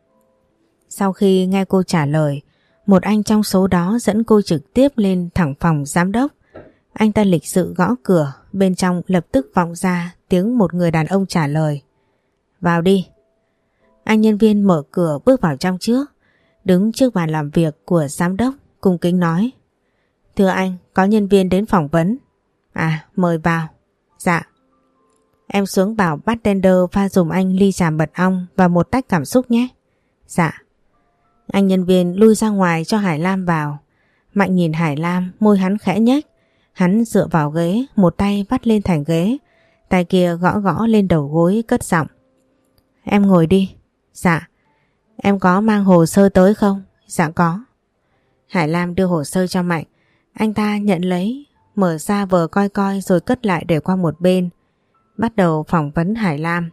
Speaker 1: Sau khi nghe cô trả lời, một anh trong số đó dẫn cô trực tiếp lên thẳng phòng giám đốc. Anh ta lịch sự gõ cửa, bên trong lập tức vọng ra tiếng một người đàn ông trả lời. Vào đi. Anh nhân viên mở cửa bước vào trong trước, đứng trước bàn làm việc của giám đốc, cung kính nói. Thưa anh, có nhân viên đến phỏng vấn. À, mời vào. Dạ. Em xuống bảo bartender pha dùm anh ly trà mật ong và một tách cảm xúc nhé. Dạ. Anh nhân viên lui ra ngoài cho Hải Lam vào. Mạnh nhìn Hải Lam, môi hắn khẽ nhếch. Hắn dựa vào ghế, một tay vắt lên thành ghế, tay kia gõ gõ lên đầu gối cất giọng. Em ngồi đi. Dạ. Em có mang hồ sơ tới không? Dạ có. Hải Lam đưa hồ sơ cho Mạnh. Anh ta nhận lấy, mở ra vờ coi coi rồi cất lại để qua một bên. Bắt đầu phỏng vấn Hải Lam.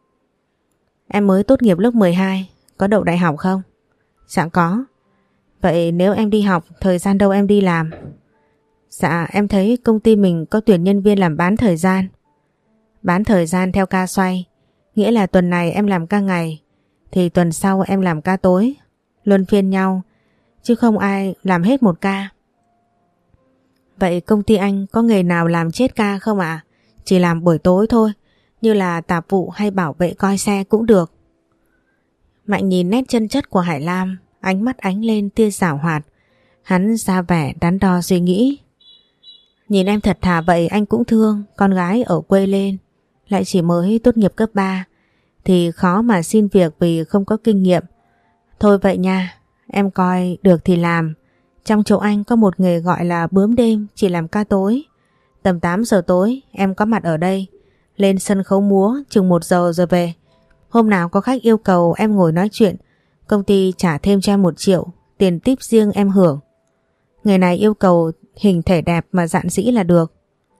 Speaker 1: Em mới tốt nghiệp lớp mười hai, có đậu đại học không? Dạ có. Vậy nếu em đi học, thời gian đâu em đi làm? Dạ em thấy công ty mình có tuyển nhân viên làm bán thời gian. Bán thời gian theo ca xoay, nghĩa là tuần này em làm ca ngày, thì tuần sau em làm ca tối, luân phiên nhau, chứ không ai làm hết một ca. Vậy công ty anh có nghề nào làm chết ca không ạ? À? Chỉ làm buổi tối thôi, như là tạp vụ hay bảo vệ coi xe cũng được. Mạnh nhìn nét chân chất của Hải Lam, ánh mắt ánh lên tia giảo hoạt. Hắn ra vẻ đắn đo suy nghĩ. Nhìn em thật thà vậy anh cũng thương, con gái ở quê lên, lại chỉ mới tốt nghiệp cấp ba, thì khó mà xin việc vì không có kinh nghiệm. Thôi vậy nha, em coi được thì làm. Trong chỗ anh có một nghề gọi là bướm đêm, chỉ làm ca tối. Tầm tám giờ tối em có mặt ở đây, lên sân khấu múa chừng một giờ rồi về. Hôm nào có khách yêu cầu em ngồi nói chuyện, công ty trả thêm cho em một triệu, tiền tip riêng em hưởng. Nghề này yêu cầu hình thể đẹp mà dạn dĩ là được.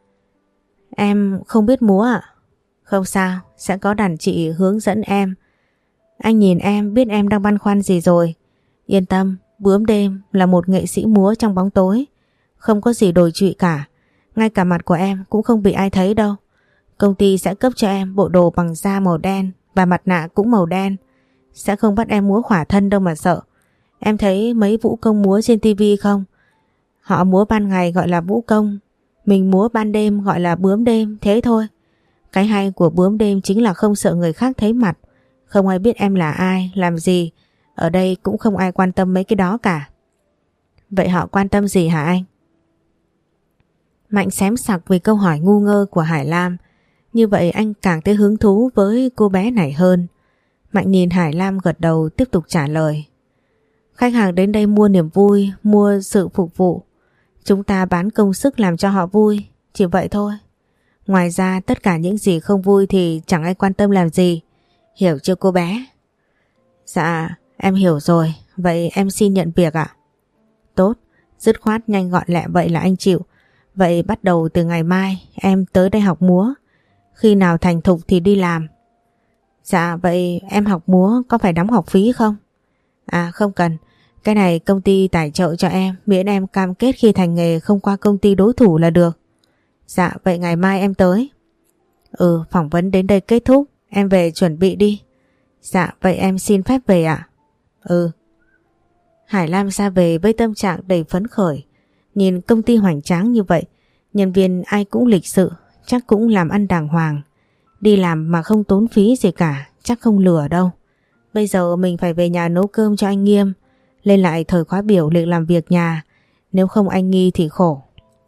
Speaker 1: Em không biết múa ạ? Không sao, sẽ có đàn chị hướng dẫn em. Anh nhìn em biết em đang băn khoăn gì rồi. Yên tâm, bướm đêm là một nghệ sĩ múa trong bóng tối, không có gì đồi trụy cả. Ngay cả mặt của em cũng không bị ai thấy đâu. Công ty sẽ cấp cho em bộ đồ bằng da màu đen và mặt nạ cũng màu đen. Sẽ không bắt em múa khỏa thân đâu mà sợ. Em thấy mấy vũ công múa trên tivi không? Họ múa ban ngày gọi là vũ công, mình múa ban đêm gọi là bướm đêm, thế thôi. Cái hay của bướm đêm chính là không sợ người khác thấy mặt, không ai biết em là ai, làm gì. Ở đây cũng không ai quan tâm mấy cái đó cả. Vậy họ quan tâm gì hả anh? Mạnh xém sặc vì câu hỏi ngu ngơ của Hải Lam. Như vậy anh càng thấy hứng thú với cô bé này hơn. Mạnh nhìn Hải Lam gật đầu tiếp tục trả lời. Khách hàng đến đây mua niềm vui, mua sự phục vụ. Chúng ta bán công sức làm cho họ vui, chỉ vậy thôi. Ngoài ra tất cả những gì không vui thì chẳng ai quan tâm làm gì. Hiểu chưa cô bé? Dạ, em hiểu rồi. Vậy em xin nhận việc ạ. Tốt, dứt khoát nhanh gọn lẹ vậy là anh chịu. Vậy bắt đầu từ ngày mai em tới đây học múa. Khi nào thành thục thì đi làm. Dạ, vậy em học múa có phải đóng học phí không? À không cần. Cái này công ty tài trợ cho em, miễn em cam kết khi thành nghề không qua công ty đối thủ là được. Dạ, vậy ngày mai em tới. Ừ, phỏng vấn đến đây kết thúc, em về chuẩn bị đi. Dạ, vậy em xin phép về ạ. Ừ. Hải Lam ra về với tâm trạng đầy phấn khởi. Nhìn công ty hoành tráng như vậy, nhân viên ai cũng lịch sự, chắc cũng làm ăn đàng hoàng. Đi làm mà không tốn phí gì cả, chắc không lừa đâu. Bây giờ mình phải về nhà nấu cơm cho anh Nghiêm, lên lại thời khóa biểu lịch làm việc nhà, nếu không anh nghi thì khổ.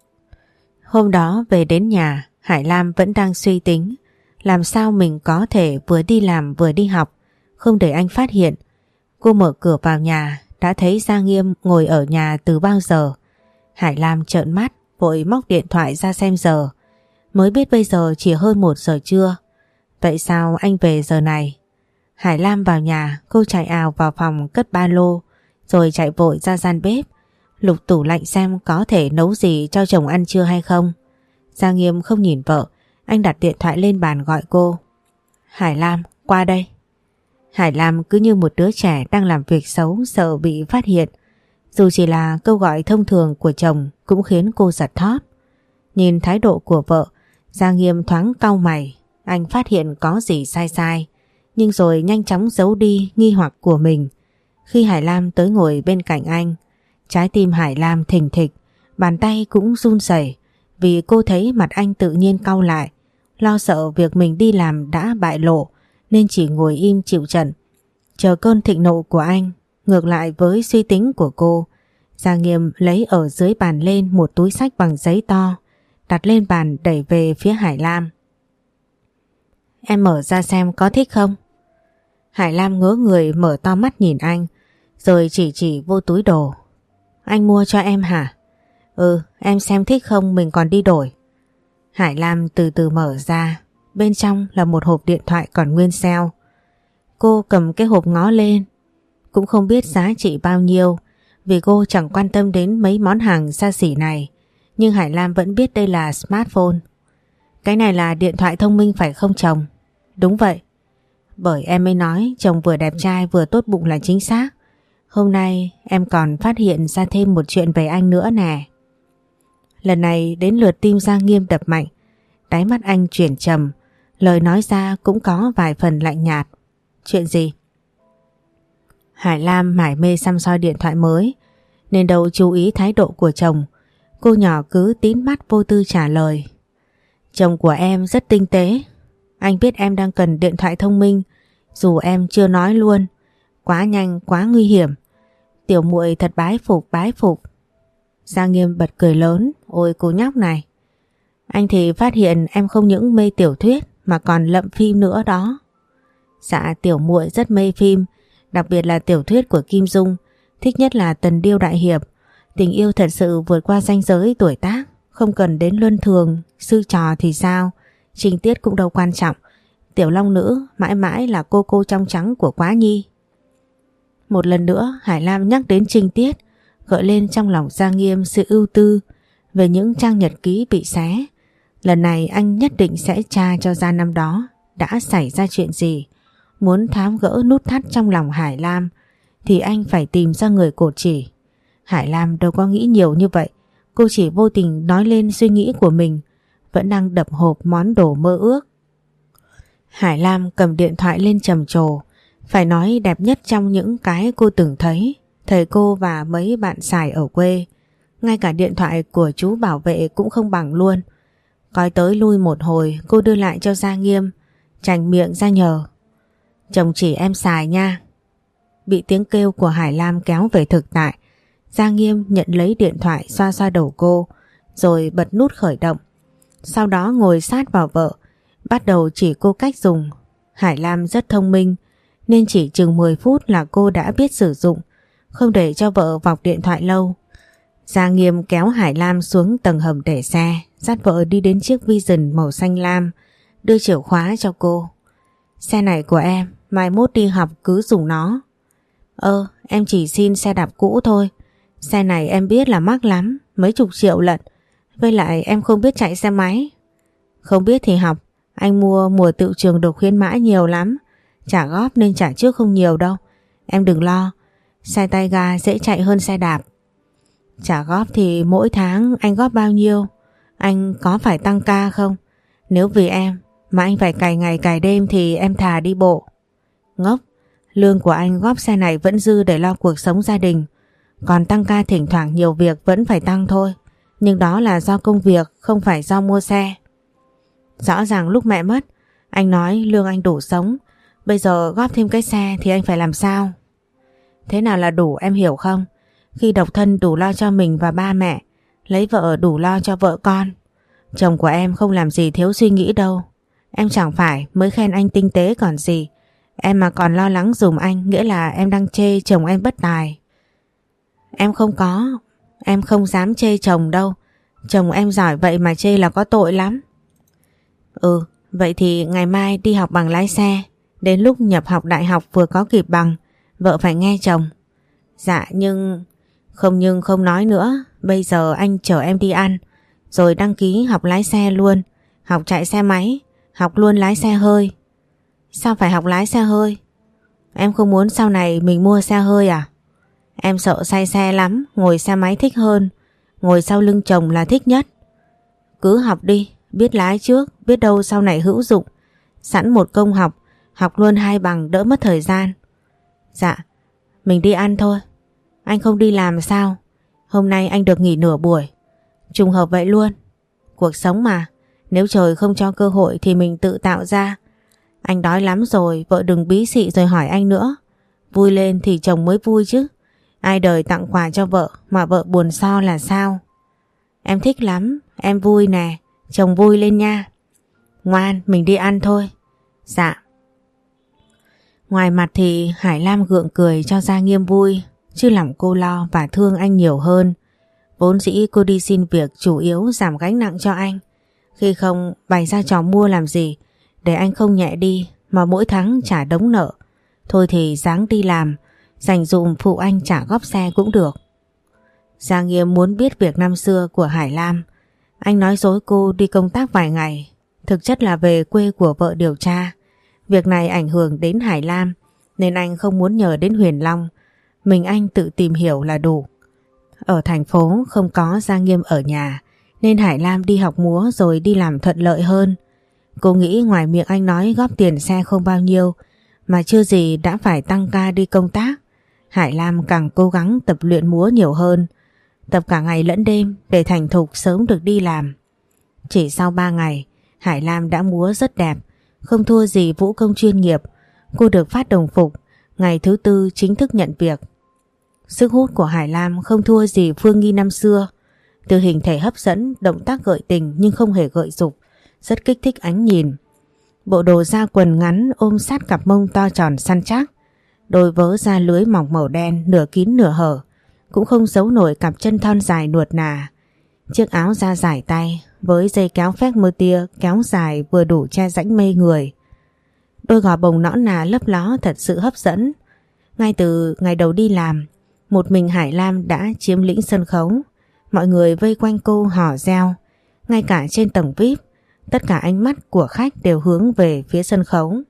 Speaker 1: Hôm đó về đến nhà, Hải Lam vẫn đang suy tính làm sao mình có thể vừa đi làm vừa đi học, không để anh phát hiện. Cô mở cửa vào nhà, đã thấy Gia Nghiêm ngồi ở nhà từ bao giờ. Hải Lam trợn mắt, vội móc điện thoại ra xem giờ. Mới biết bây giờ chỉ hơn một giờ trưa. Vậy sao anh về giờ này? Hải Lam vào nhà, cô chạy ào vào phòng cất ba lô, rồi chạy vội ra gian bếp, lục tủ lạnh xem có thể nấu gì cho chồng ăn trưa hay không. Gia Nghiêm không nhìn vợ, anh đặt điện thoại lên bàn gọi cô. Hải Lam, qua đây. Hải Lam cứ như một đứa trẻ đang làm việc xấu sợ bị phát hiện. Dù chỉ là câu gọi thông thường của chồng cũng khiến cô giật thót. Nhìn thái độ của vợ, Gia Nghiêm thoáng cau mày, anh phát hiện có gì sai sai, nhưng rồi nhanh chóng giấu đi nghi hoặc của mình. Khi Hải Lam tới ngồi bên cạnh anh, trái tim Hải Lam thình thịch, bàn tay cũng run rẩy vì cô thấy mặt anh tự nhiên cau lại, lo sợ việc mình đi làm đã bại lộ nên chỉ ngồi im chịu trận, chờ cơn thịnh nộ của anh. Ngược lại với suy tính của cô, Gia Nghiêm lấy ở dưới bàn lên một túi xách bằng giấy to, đặt lên bàn đẩy về phía Hải Lam. Em mở ra xem có thích không? Hải Lam ngớ người mở to mắt nhìn anh, rồi chỉ chỉ vô túi đồ. Anh mua cho em hả? Ừ, em xem thích không mình còn đi đổi. Hải Lam từ từ mở ra, bên trong là một hộp điện thoại còn nguyên sale. Cô cầm cái hộp ngó lên, cũng không biết giá trị bao nhiêu vì cô chẳng quan tâm đến mấy món hàng xa xỉ này. Nhưng Hải Lam vẫn biết đây là smartphone. Cái này là điện thoại thông minh phải không chồng? Đúng vậy. Bởi em mới nói chồng vừa đẹp trai vừa tốt bụng là chính xác. Hôm nay em còn phát hiện ra thêm một chuyện về anh nữa nè. Lần này đến lượt tim Giang Nghiêm đập mạnh. Đáy mắt anh chuyển trầm, lời nói ra cũng có vài phần lạnh nhạt. Chuyện gì? Hải Lam mải mê săm soi điện thoại mới nên đâu chú ý thái độ của chồng. Cô nhỏ cứ tín mắt vô tư trả lời. Chồng của em rất tinh tế. Anh biết em đang cần điện thoại thông minh, dù em chưa nói luôn. Quá nhanh, quá nguy hiểm. Tiểu muội thật bái phục, bái phục. Giang Nghiêm bật cười lớn. Ôi cô nhóc này. Anh thì phát hiện em không những mê tiểu thuyết mà còn lậm phim nữa đó. Dạ tiểu muội rất mê phim, đặc biệt là tiểu thuyết của Kim Dung, thích nhất là Tần Điêu Đại Hiệp. Tình yêu thật sự vượt qua ranh giới tuổi tác, không cần đến luân thường, sư trò thì sao, trình tiết cũng đâu quan trọng. Tiểu long nữ mãi mãi là cô cô trong trắng của Quá Nhi. Một lần nữa Hải Lam nhắc đến trình tiết, gợi lên trong lòng Giang Nghiêm sự ưu tư về những trang nhật ký bị xé. Lần này anh nhất định sẽ tra cho ra năm đó đã xảy ra chuyện gì. Muốn tháo gỡ nút thắt trong lòng Hải Lam thì anh phải tìm ra người cột chỉ. Hải Lam đâu có nghĩ nhiều như vậy. Cô chỉ vô tình nói lên suy nghĩ của mình, vẫn đang đập hộp món đồ mơ ước. Hải Lam cầm điện thoại lên trầm trồ. Phải nói đẹp nhất trong những cái cô từng thấy. Thầy cô và mấy bạn xài ở quê. Ngay cả điện thoại của chú bảo vệ cũng không bằng luôn. Coi tới lui một hồi, cô đưa lại cho Giang Nghiêm, chành miệng ra nhờ. Chồng chỉ em xài nha. Bị tiếng kêu của Hải Lam kéo về thực tại, Giang Nghiêm nhận lấy điện thoại xoa xoa đầu cô, rồi bật nút khởi động. Sau đó ngồi sát vào vợ, bắt đầu chỉ cô cách dùng. Hải Lam rất thông minh, nên chỉ chừng mười phút là cô đã biết sử dụng, không để cho vợ vọc điện thoại lâu. Giang Nghiêm kéo Hải Lam xuống tầng hầm để xe, dắt vợ đi đến chiếc Vision màu xanh lam, đưa chìa khóa cho cô. Xe này của em, mai mốt đi học cứ dùng nó. Ơ, em chỉ xin xe đạp cũ thôi. Xe này em biết là mắc lắm, mấy chục triệu lận. Với lại em không biết chạy xe máy. Không biết thì học, anh mua mùa tự trường được khuyến mãi nhiều lắm. Trả góp nên trả trước không nhiều đâu. Em đừng lo, xe tay ga dễ chạy hơn xe đạp. Trả góp thì mỗi tháng anh góp bao nhiêu? Anh có phải tăng ca không? Nếu vì em mà anh phải cày ngày cày đêm thì em thà đi bộ. Ngốc, lương của anh góp xe này vẫn dư để lo cuộc sống gia đình. Còn tăng ca thỉnh thoảng nhiều việc vẫn phải tăng thôi. Nhưng đó là do công việc, không phải do mua xe. Rõ ràng lúc mẹ mất, anh nói lương anh đủ sống. Bây giờ góp thêm cái xe thì anh phải làm sao? Thế nào là đủ em hiểu không? Khi độc thân đủ lo cho mình và ba mẹ, lấy vợ đủ lo cho vợ con. Chồng của em không làm gì thiếu suy nghĩ đâu. Em chẳng phải mới khen anh tinh tế còn gì. Em mà còn lo lắng dùm anh nghĩa là em đang chê chồng em bất tài. Em không có, em không dám chê chồng đâu. Chồng em giỏi vậy mà chê là có tội lắm. Ừ, vậy thì ngày mai đi học bằng lái xe. Đến lúc nhập học đại học vừa có kịp bằng, vợ phải nghe chồng. Dạ nhưng... Không nhưng không nói nữa. Bây giờ anh chở em đi ăn, rồi đăng ký học lái xe luôn. Học chạy xe máy, học luôn lái xe hơi. Sao phải học lái xe hơi? Em không muốn sau này mình mua xe hơi à? Em sợ say xe lắm, ngồi xe máy thích hơn. Ngồi sau lưng chồng là thích nhất. Cứ học đi, biết lái trước, biết đâu sau này hữu dụng. Sẵn một công học, học luôn hai bằng đỡ mất thời gian. Dạ, mình đi ăn thôi. Anh không đi làm sao? Hôm nay anh được nghỉ nửa buổi. Trùng hợp vậy luôn. Cuộc sống mà, nếu trời không cho cơ hội thì mình tự tạo ra. Anh đói lắm rồi, vợ đừng bí xị rồi hỏi anh nữa. Vui lên thì chồng mới vui chứ. Ai đời tặng quà cho vợ mà vợ buồn so là sao? Em thích lắm, em vui nè, chồng vui lên nha. Ngoan, mình đi ăn thôi. Dạ. Ngoài mặt thì Hải Lam gượng cười cho Giang Nghiêm vui, chứ lòng cô lo và thương anh nhiều hơn. Vốn dĩ cô đi xin việc chủ yếu giảm gánh nặng cho anh. Khi không bày ra trò mua làm gì, để anh không nhẹ đi mà mỗi tháng trả đống nợ. Thôi thì ráng đi làm, dành dụm phụ anh trả góp xe cũng được. Gia Nghiêm muốn biết việc năm xưa của Hải Lam. Anh nói dối cô đi công tác vài ngày, thực chất là về quê của vợ điều tra. Việc này ảnh hưởng đến Hải Lam nên anh không muốn nhờ đến Huyền Long. Mình anh tự tìm hiểu là đủ. Ở thành phố không có Gia Nghiêm ở nhà nên Hải Lam đi học múa rồi đi làm thuận lợi hơn. Cô nghĩ ngoài miệng anh nói góp tiền xe không bao nhiêu mà chưa gì đã phải tăng ca đi công tác. Hải Lam càng cố gắng tập luyện múa nhiều hơn, tập cả ngày lẫn đêm để thành thục sớm được đi làm. Chỉ sau ba ngày, Hải Lam đã múa rất đẹp, không thua gì vũ công chuyên nghiệp. Cô được phát đồng phục, ngày thứ tư chính thức nhận việc. Sức hút của Hải Lam không thua gì Phương Nghi năm xưa. Từ hình thể hấp dẫn, động tác gợi tình nhưng không hề gợi dục, rất kích thích ánh nhìn. Bộ đồ da quần ngắn ôm sát cặp mông to tròn săn chắc, đôi vớ da lưới mỏng màu đen nửa kín nửa hở, cũng không giấu nổi cặp chân thon dài nuột nà. Chiếc áo da dài tay với dây kéo phét mơ tia kéo dài vừa đủ che rãnh mê người. Đôi gò bồng nõn nà lấp ló thật sự hấp dẫn. Ngay từ ngày đầu đi làm, một mình Hải Lam đã chiếm lĩnh sân khấu. Mọi người vây quanh cô hò reo. Ngay cả trên tầng vi ai pi, tất cả ánh mắt của khách đều hướng về phía sân khấu.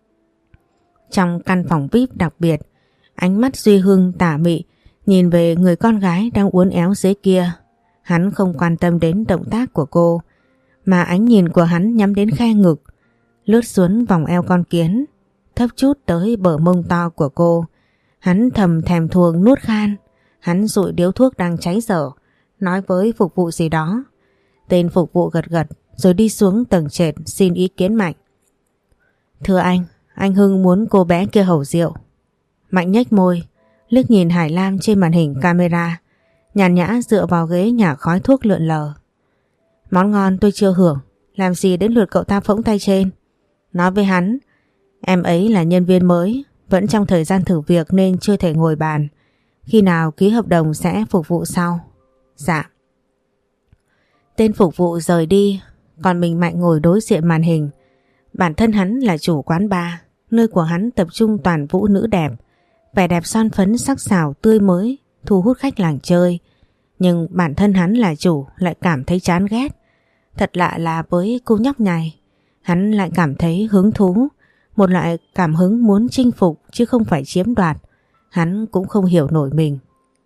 Speaker 1: Trong căn phòng vi ai pi đặc biệt, ánh mắt Duy Hưng tà mị nhìn về người con gái đang uốn éo dưới kia. Hắn không quan tâm đến động tác của cô, mà ánh nhìn của hắn nhắm đến khe ngực, lướt xuống vòng eo con kiến, thấp chút tới bờ mông to của cô. Hắn thầm thèm thuồng nuốt khan. Hắn dụi điếu thuốc đang cháy dở, nói với phục vụ gì đó. Tên phục vụ gật gật rồi đi xuống tầng trệt xin ý kiến Mạnh. Thưa anh, anh Hưng muốn cô bé kia hầu rượu. Mạnh nhếch môi, liếc nhìn Hải Lam trên màn hình camera, nhàn nhã dựa vào ghế nhả khói thuốc lượn lờ. Món ngon tôi chưa hưởng, làm gì đến lượt cậu ta phỗng tay trên. Nói với hắn, em ấy là nhân viên mới, vẫn trong thời gian thử việc nên chưa thể ngồi bàn. Khi nào ký hợp đồng sẽ phục vụ sau. Dạ. Tên phục vụ rời đi, còn mình Mạnh ngồi đối diện màn hình. Bản thân hắn là chủ quán bar, nơi của hắn tập trung toàn vũ nữ đẹp. Vẻ đẹp son phấn sắc sảo tươi mới, thu hút khách làng chơi. Nhưng bản thân hắn là chủ lại cảm thấy chán ghét. Thật lạ là với cô nhóc này, hắn lại cảm thấy hứng thú. Một loại cảm hứng muốn chinh phục chứ không phải chiếm đoạt. Hắn cũng không hiểu nổi mình.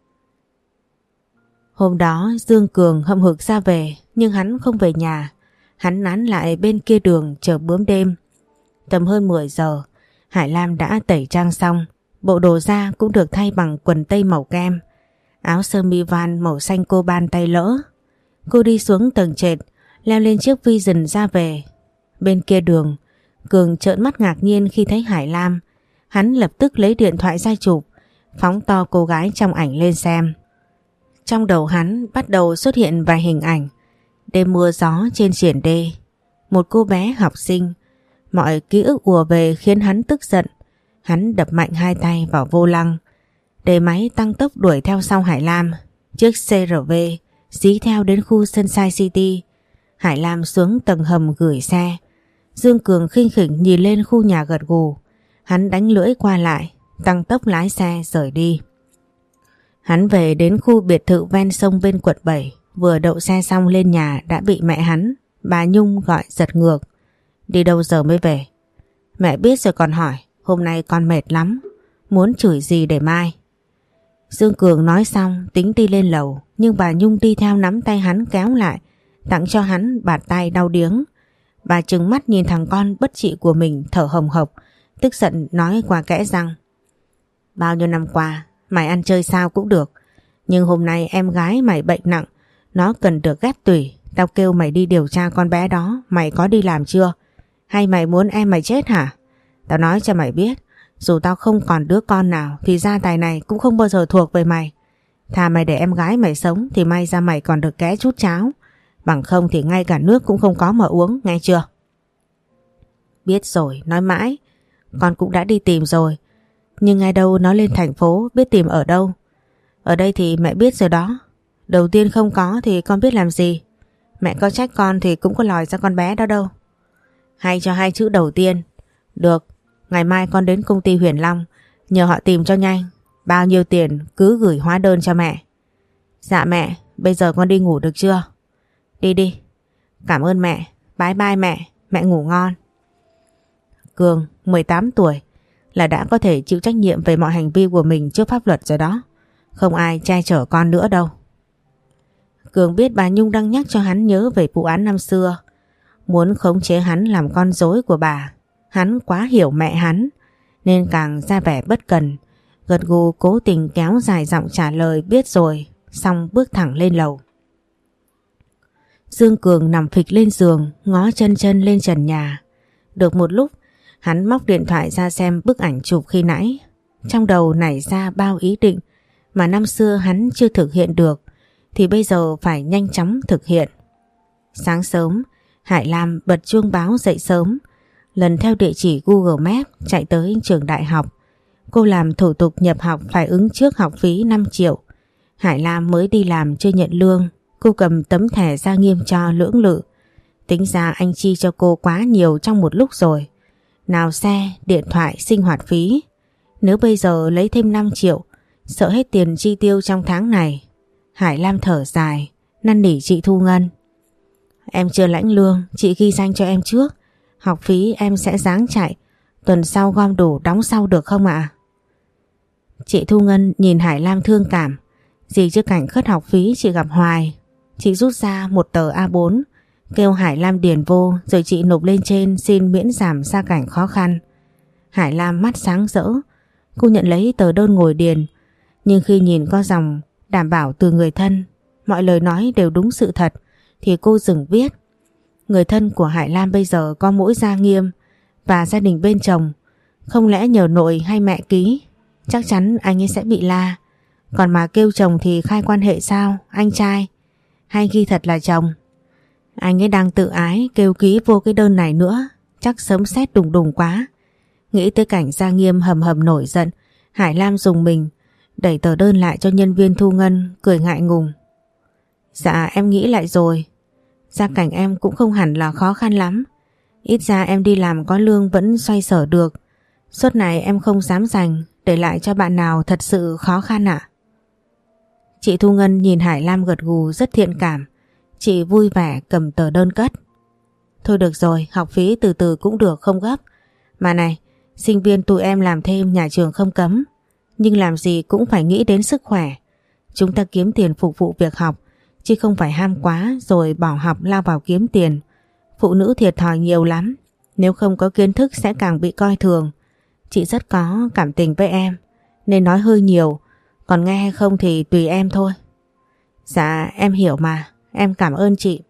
Speaker 1: Hôm đó Dương Cường hậm hực ra về, nhưng hắn không về nhà. Hắn nán lại bên kia đường chờ bướm đêm. Tầm hơn mười giờ, Hải Lam đã tẩy trang xong. Bộ đồ da cũng được thay bằng quần tây màu kem, áo sơ mi van màu xanh cô ban tay lỡ. Cô đi xuống tầng trệt, leo lên chiếc Vision ra về. Bên kia đường, Cường trợn mắt ngạc nhiên khi thấy Hải Lam. Hắn lập tức lấy điện thoại ra chụp, phóng to cô gái trong ảnh lên xem. Trong đầu hắn bắt đầu xuất hiện vài hình ảnh. Đêm mưa gió trên triển đê, một cô bé học sinh. Mọi ký ức ùa về khiến hắn tức giận. Hắn đập mạnh hai tay vào vô lăng, để máy tăng tốc đuổi theo sau Hải Lam. Chiếc xê rờ vê dí theo đến khu Sunshine City. Hải Lam xuống tầng hầm gửi xe. Dương Cường khinh khỉnh nhìn lên khu nhà gật gù. Hắn đánh lưỡi qua lại, tăng tốc lái xe rời đi. Hắn về đến khu biệt thự ven sông bên quận bảy. Vừa đậu xe xong lên nhà đã bị mẹ hắn, bà Nhung, gọi giật ngược. Đi đâu giờ mới về? Mẹ biết rồi còn hỏi. Hôm nay con mệt lắm, muốn chửi gì để mai. Dương Cường nói xong tính đi lên lầu, nhưng bà Nhung đi theo nắm tay hắn kéo lại, tặng cho hắn bạt tay đau điếng. Bà trừng mắt nhìn thằng con bất trị của mình thở hồng hộc, tức giận nói qua kẽ răng. Bao nhiêu năm qua mày ăn chơi sao cũng được, nhưng hôm nay em gái mày bệnh nặng, nó cần được ghép tủy. Tao kêu mày đi điều tra con bé đó, mày có đi làm chưa? Hay mày muốn em mày chết hả? Tao nói cho mày biết, dù tao không còn đứa con nào thì gia tài này cũng không bao giờ thuộc về mày. Thà mày để em gái mày sống thì may ra mày còn được ké chút cháo, bằng không thì ngay cả nước cũng không có mà uống, nghe chưa? Biết rồi, nói mãi. Con cũng đã đi tìm rồi, nhưng ngay đâu nó lên thành phố, biết tìm ở đâu. Ở đây thì mẹ biết rồi đó. Đầu tiên không có thì con biết làm gì. Mẹ có trách con thì cũng có lòi ra con bé đó đâu. Hay cho hai chữ đầu tiên. Được, ngày mai con đến công ty Huyền Long, nhờ họ tìm cho nhanh. Bao nhiêu tiền cứ gửi hóa đơn cho mẹ. Dạ mẹ, bây giờ con đi ngủ được chưa? Đi đi. Cảm ơn mẹ. Bye bye mẹ, mẹ ngủ ngon. Cường, mười tám tuổi là đã có thể chịu trách nhiệm về mọi hành vi của mình trước pháp luật rồi đó. Không ai che chở con nữa đâu. Cường biết bà Nhung đang nhắc cho hắn nhớ về vụ án năm xưa. Muốn khống chế hắn làm con rối của bà. Hắn quá hiểu mẹ hắn nên càng ra vẻ bất cần. Gật gù cố tình kéo dài giọng trả lời biết rồi, xong bước thẳng lên lầu. Dương Cường nằm phịch lên giường, ngó chân chân lên trần nhà. Được một lúc, hắn móc điện thoại ra xem bức ảnh chụp khi nãy. Trong đầu nảy ra bao ý định mà năm xưa hắn chưa thực hiện được, thì bây giờ phải nhanh chóng thực hiện. Sáng sớm, Hải Lam bật chuông báo dậy sớm, lần theo địa chỉ Google Maps chạy tới trường đại học. Cô làm thủ tục nhập học phải ứng trước học phí năm triệu. Hải Lam mới đi làm chưa nhận lương. Cô cầm tấm thẻ ra nghiêm cho lưỡng lự. Tính ra anh chi cho cô quá nhiều trong một lúc rồi. Nào xe, điện thoại, sinh hoạt phí. Nếu bây giờ lấy thêm năm triệu, sợ hết tiền chi tiêu trong tháng này. Hải Lam thở dài, năn nỉ chị Thu Ngân. Em chưa lãnh lương, chị ghi danh cho em trước. Học phí em sẽ ráng chạy. Tuần sau gom đủ đóng sau được không ạ? Chị Thu Ngân nhìn Hải Lam thương cảm. Gì chứ cảnh khất học phí chị gặp hoài. Chị rút ra một tờ A bốn, kêu Hải Lam điền vô rồi chị nộp lên trên xin miễn giảm gia cảnh khó khăn. Hải Lam mắt sáng rỡ. Cô nhận lấy tờ đơn ngồi điền. Nhưng khi nhìn có dòng đảm bảo từ người thân, mọi lời nói đều đúng sự thật, thì cô dừng viết. Người thân của Hải Lam bây giờ có mỗi Gia Nghiêm và gia đình bên chồng. Không lẽ nhờ nội hay mẹ ký? Chắc chắn anh ấy sẽ bị la. Còn mà kêu chồng thì khai quan hệ sao? Anh trai? Hay ghi thật là chồng? Anh ấy đang tự ái kêu ký vô cái đơn này nữa. Chắc sớm xét đùng đùng quá. Nghĩ tới cảnh Gia Nghiêm hầm hầm nổi giận, Hải Lam dùng mình đẩy tờ đơn lại cho nhân viên Thu Ngân, cười ngại ngùng. Dạ em nghĩ lại rồi. Gia cảnh em cũng không hẳn là khó khăn lắm. Ít ra em đi làm có lương vẫn xoay sở được. Suốt này em không dám dành để lại cho bạn nào thật sự khó khăn ạ. Chị Thu Ngân nhìn Hải Lam gật gù rất thiện cảm. Chị vui vẻ cầm tờ đơn cất. Thôi được rồi, học phí từ từ cũng được, không gấp. Mà này, sinh viên tụi em làm thêm nhà trường không cấm. Nhưng làm gì cũng phải nghĩ đến sức khỏe. Chúng ta kiếm tiền phục vụ việc học, chứ không phải ham quá rồi bỏ học lao vào kiếm tiền. Phụ nữ thiệt thòi nhiều lắm. Nếu không có kiến thức sẽ càng bị coi thường. Chị rất có cảm tình với em, nên nói hơi nhiều. Còn nghe hay không thì tùy em thôi. Dạ em hiểu mà. Em cảm ơn chị.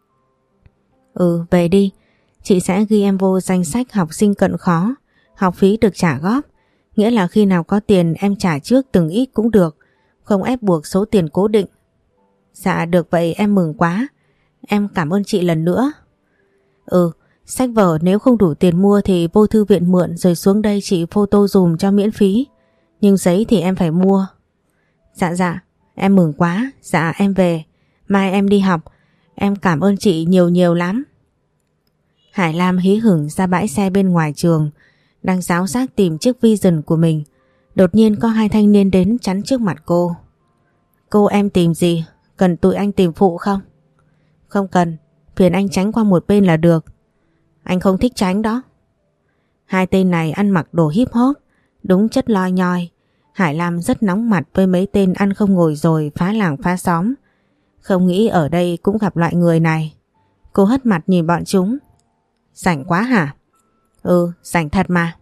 Speaker 1: Ừ về đi. Chị sẽ ghi em vô danh sách học sinh cận khó. Học phí được trả góp. Nghĩa là khi nào có tiền em trả trước từng ít cũng được. Không ép buộc số tiền cố định. Dạ được vậy em mừng quá. Em cảm ơn chị lần nữa. Ừ, sách vở nếu không đủ tiền mua thì vô thư viện mượn rồi xuống đây chị photo dùm cho miễn phí. Nhưng giấy thì em phải mua. Dạ dạ, em mừng quá. Dạ em về. Mai em đi học. Em cảm ơn chị nhiều nhiều lắm. Hải Lam hí hửng ra bãi xe bên ngoài trường, đang ráo rác tìm chiếc Vision của mình. Đột nhiên có hai thanh niên đến chắn trước mặt cô. Cô em tìm gì? Cần tụi anh tìm phụ không? Không cần, phiền anh tránh qua một bên là được. Anh không thích tránh đó. Hai tên này ăn mặc đồ hip hop, đúng chất loi nhoi. Hải Lam rất nóng mặt với mấy tên ăn không ngồi rồi phá làng phá xóm. Không nghĩ ở đây cũng gặp loại người này. Cô hất mặt nhìn bọn chúng. Rảnh quá hả? Ừ, rảnh thật mà.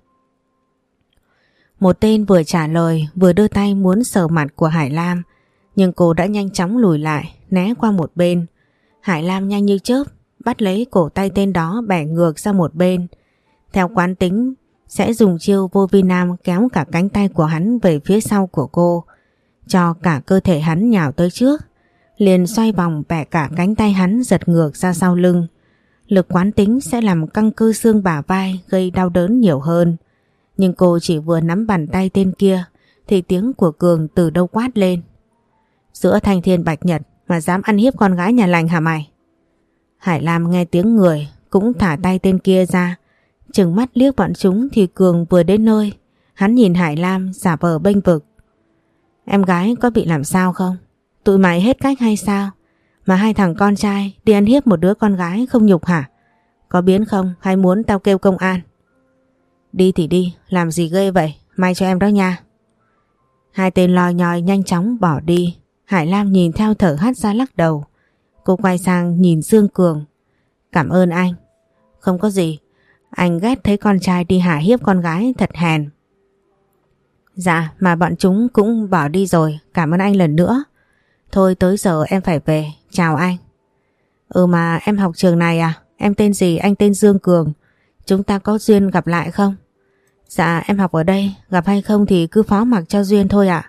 Speaker 1: Một tên vừa trả lời vừa đưa tay muốn sờ mặt của Hải Lam, nhưng cô đã nhanh chóng lùi lại, né qua một bên. Hải Lam nhanh như chớp bắt lấy cổ tay tên đó bẻ ngược ra một bên. Theo quán tính sẽ dùng chiêu vô vi nam kéo cả cánh tay của hắn về phía sau của cô, cho cả cơ thể hắn nhào tới trước. Liền xoay vòng bẻ cả cánh tay hắn giật ngược ra sau lưng. Lực quán tính sẽ làm căng cơ xương bả vai gây đau đớn nhiều hơn. Nhưng cô chỉ vừa nắm bàn tay tên kia thì tiếng của Cường từ đâu quát lên. Giữa thanh thiên bạch nhật mà dám ăn hiếp con gái nhà lành hả mày? Hải Lam nghe tiếng người cũng thả tay tên kia ra, trừng mắt liếc bọn chúng thì Cường vừa đến nơi. Hắn nhìn Hải Lam giả vờ bênh vực. Em gái có bị làm sao không? Tụi mày hết cách hay sao? Mà hai thằng con trai đi ăn hiếp một đứa con gái không nhục hả? Có biến không hay muốn tao kêu công an? Đi thì đi, làm gì ghê vậy? May cho em đó nha. Hai tên lòi nhòi nhanh chóng bỏ đi. Hải Lam nhìn theo thở hắt ra lắc đầu. Cô quay sang nhìn Dương Cường. Cảm ơn anh. Không có gì. Anh ghét thấy con trai đi hả hiếp con gái thật hèn. Dạ mà bọn chúng cũng bỏ đi rồi. Cảm ơn anh lần nữa. Thôi tới giờ em phải về. Chào anh. Ừ mà em học trường này à? Em tên gì? Anh tên Dương Cường. Chúng ta có duyên gặp lại không? Dạ em học ở đây. Gặp hay không thì cứ phó mặc cho duyên thôi ạ.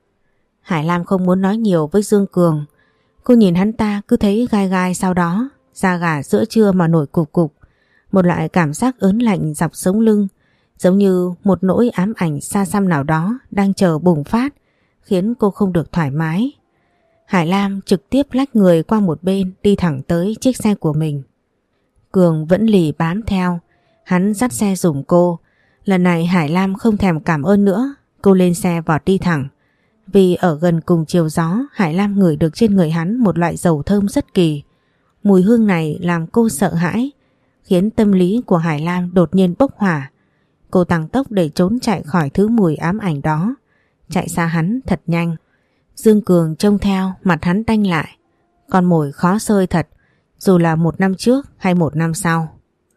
Speaker 1: Hải Lam không muốn nói nhiều với Dương Cường. Cô nhìn hắn ta cứ thấy gai gai, sau đó da gà giữa trưa mà nổi cục cục. Một loại cảm giác ớn lạnh dọc sống lưng, giống như một nỗi ám ảnh xa xăm nào đó đang chờ bùng phát, khiến cô không được thoải mái. Hải Lam trực tiếp lách người qua một bên, đi thẳng tới chiếc xe của mình. Cường vẫn lì bám theo. Hắn dắt xe giùm cô. Lần này Hải Lam không thèm cảm ơn nữa. Cô lên xe vọt đi thẳng. Vì ở gần cùng chiều gió, Hải Lam ngửi được trên người hắn một loại dầu thơm rất kỳ. Mùi hương này làm cô sợ hãi, khiến tâm lý của Hải Lam đột nhiên bốc hỏa. Cô tăng tốc để trốn chạy khỏi thứ mùi ám ảnh đó, chạy xa hắn thật nhanh. Dương Cường trông theo, mặt hắn đanh lại. Con mồi khó xơi thật, dù là một năm trước hay một năm sau.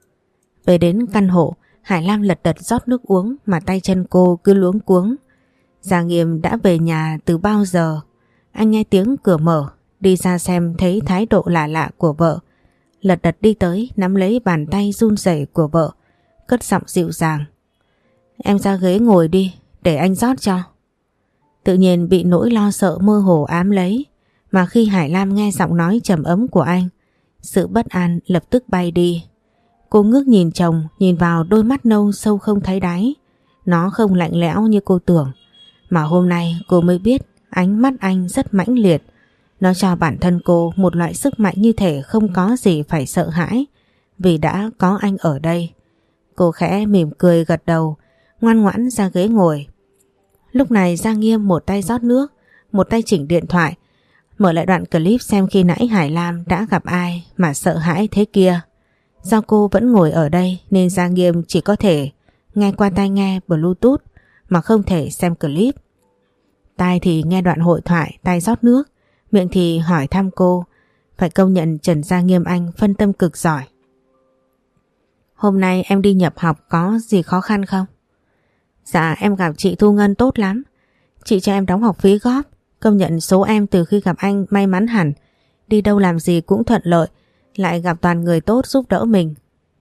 Speaker 1: Về đến căn hộ, Hải Lam lật đật rót nước uống mà tay chân cô cứ luống cuống. Gia Nghiêm đã về nhà từ bao giờ. Anh nghe tiếng cửa mở, đi ra xem thấy thái độ lạ lạ của vợ. Lật đật đi tới nắm lấy bàn tay run rẩy của vợ, cất giọng dịu dàng. Em ra ghế ngồi đi, để anh rót cho. Tự nhiên bị nỗi lo sợ mơ hồ ám lấy, mà khi Hải Lam nghe giọng nói trầm ấm của anh, sự bất an lập tức bay đi. Cô ngước nhìn chồng, nhìn vào đôi mắt nâu sâu không thấy đáy. Nó không lạnh lẽo như cô tưởng, mà hôm nay cô mới biết ánh mắt anh rất mãnh liệt. Nó cho bản thân cô một loại sức mạnh như thể không có gì phải sợ hãi, vì đã có anh ở đây. Cô khẽ mỉm cười gật đầu, ngoan ngoãn ra ghế ngồi. Lúc này Gia Nghiêm một tay rót nước, một tay chỉnh điện thoại, mở lại đoạn clip xem khi nãy Hải Lam đã gặp ai mà sợ hãi thế kia. Do cô vẫn ngồi ở đây nên Gia Nghiêm chỉ có thể nghe qua tai nghe Bluetooth mà không thể xem clip. Tai thì nghe đoạn hội thoại, tay rót nước, miệng thì hỏi thăm cô. Phải công nhận Trần Gia Nghiêm anh phân tâm cực giỏi. Hôm nay em đi nhập học có gì khó khăn không? Dạ em gặp chị Thu Ngân tốt lắm. Chị cho em đóng học phí góp. Công nhận số em từ khi gặp anh may mắn hẳn. Đi đâu làm gì cũng thuận lợi, lại gặp toàn người tốt giúp đỡ mình.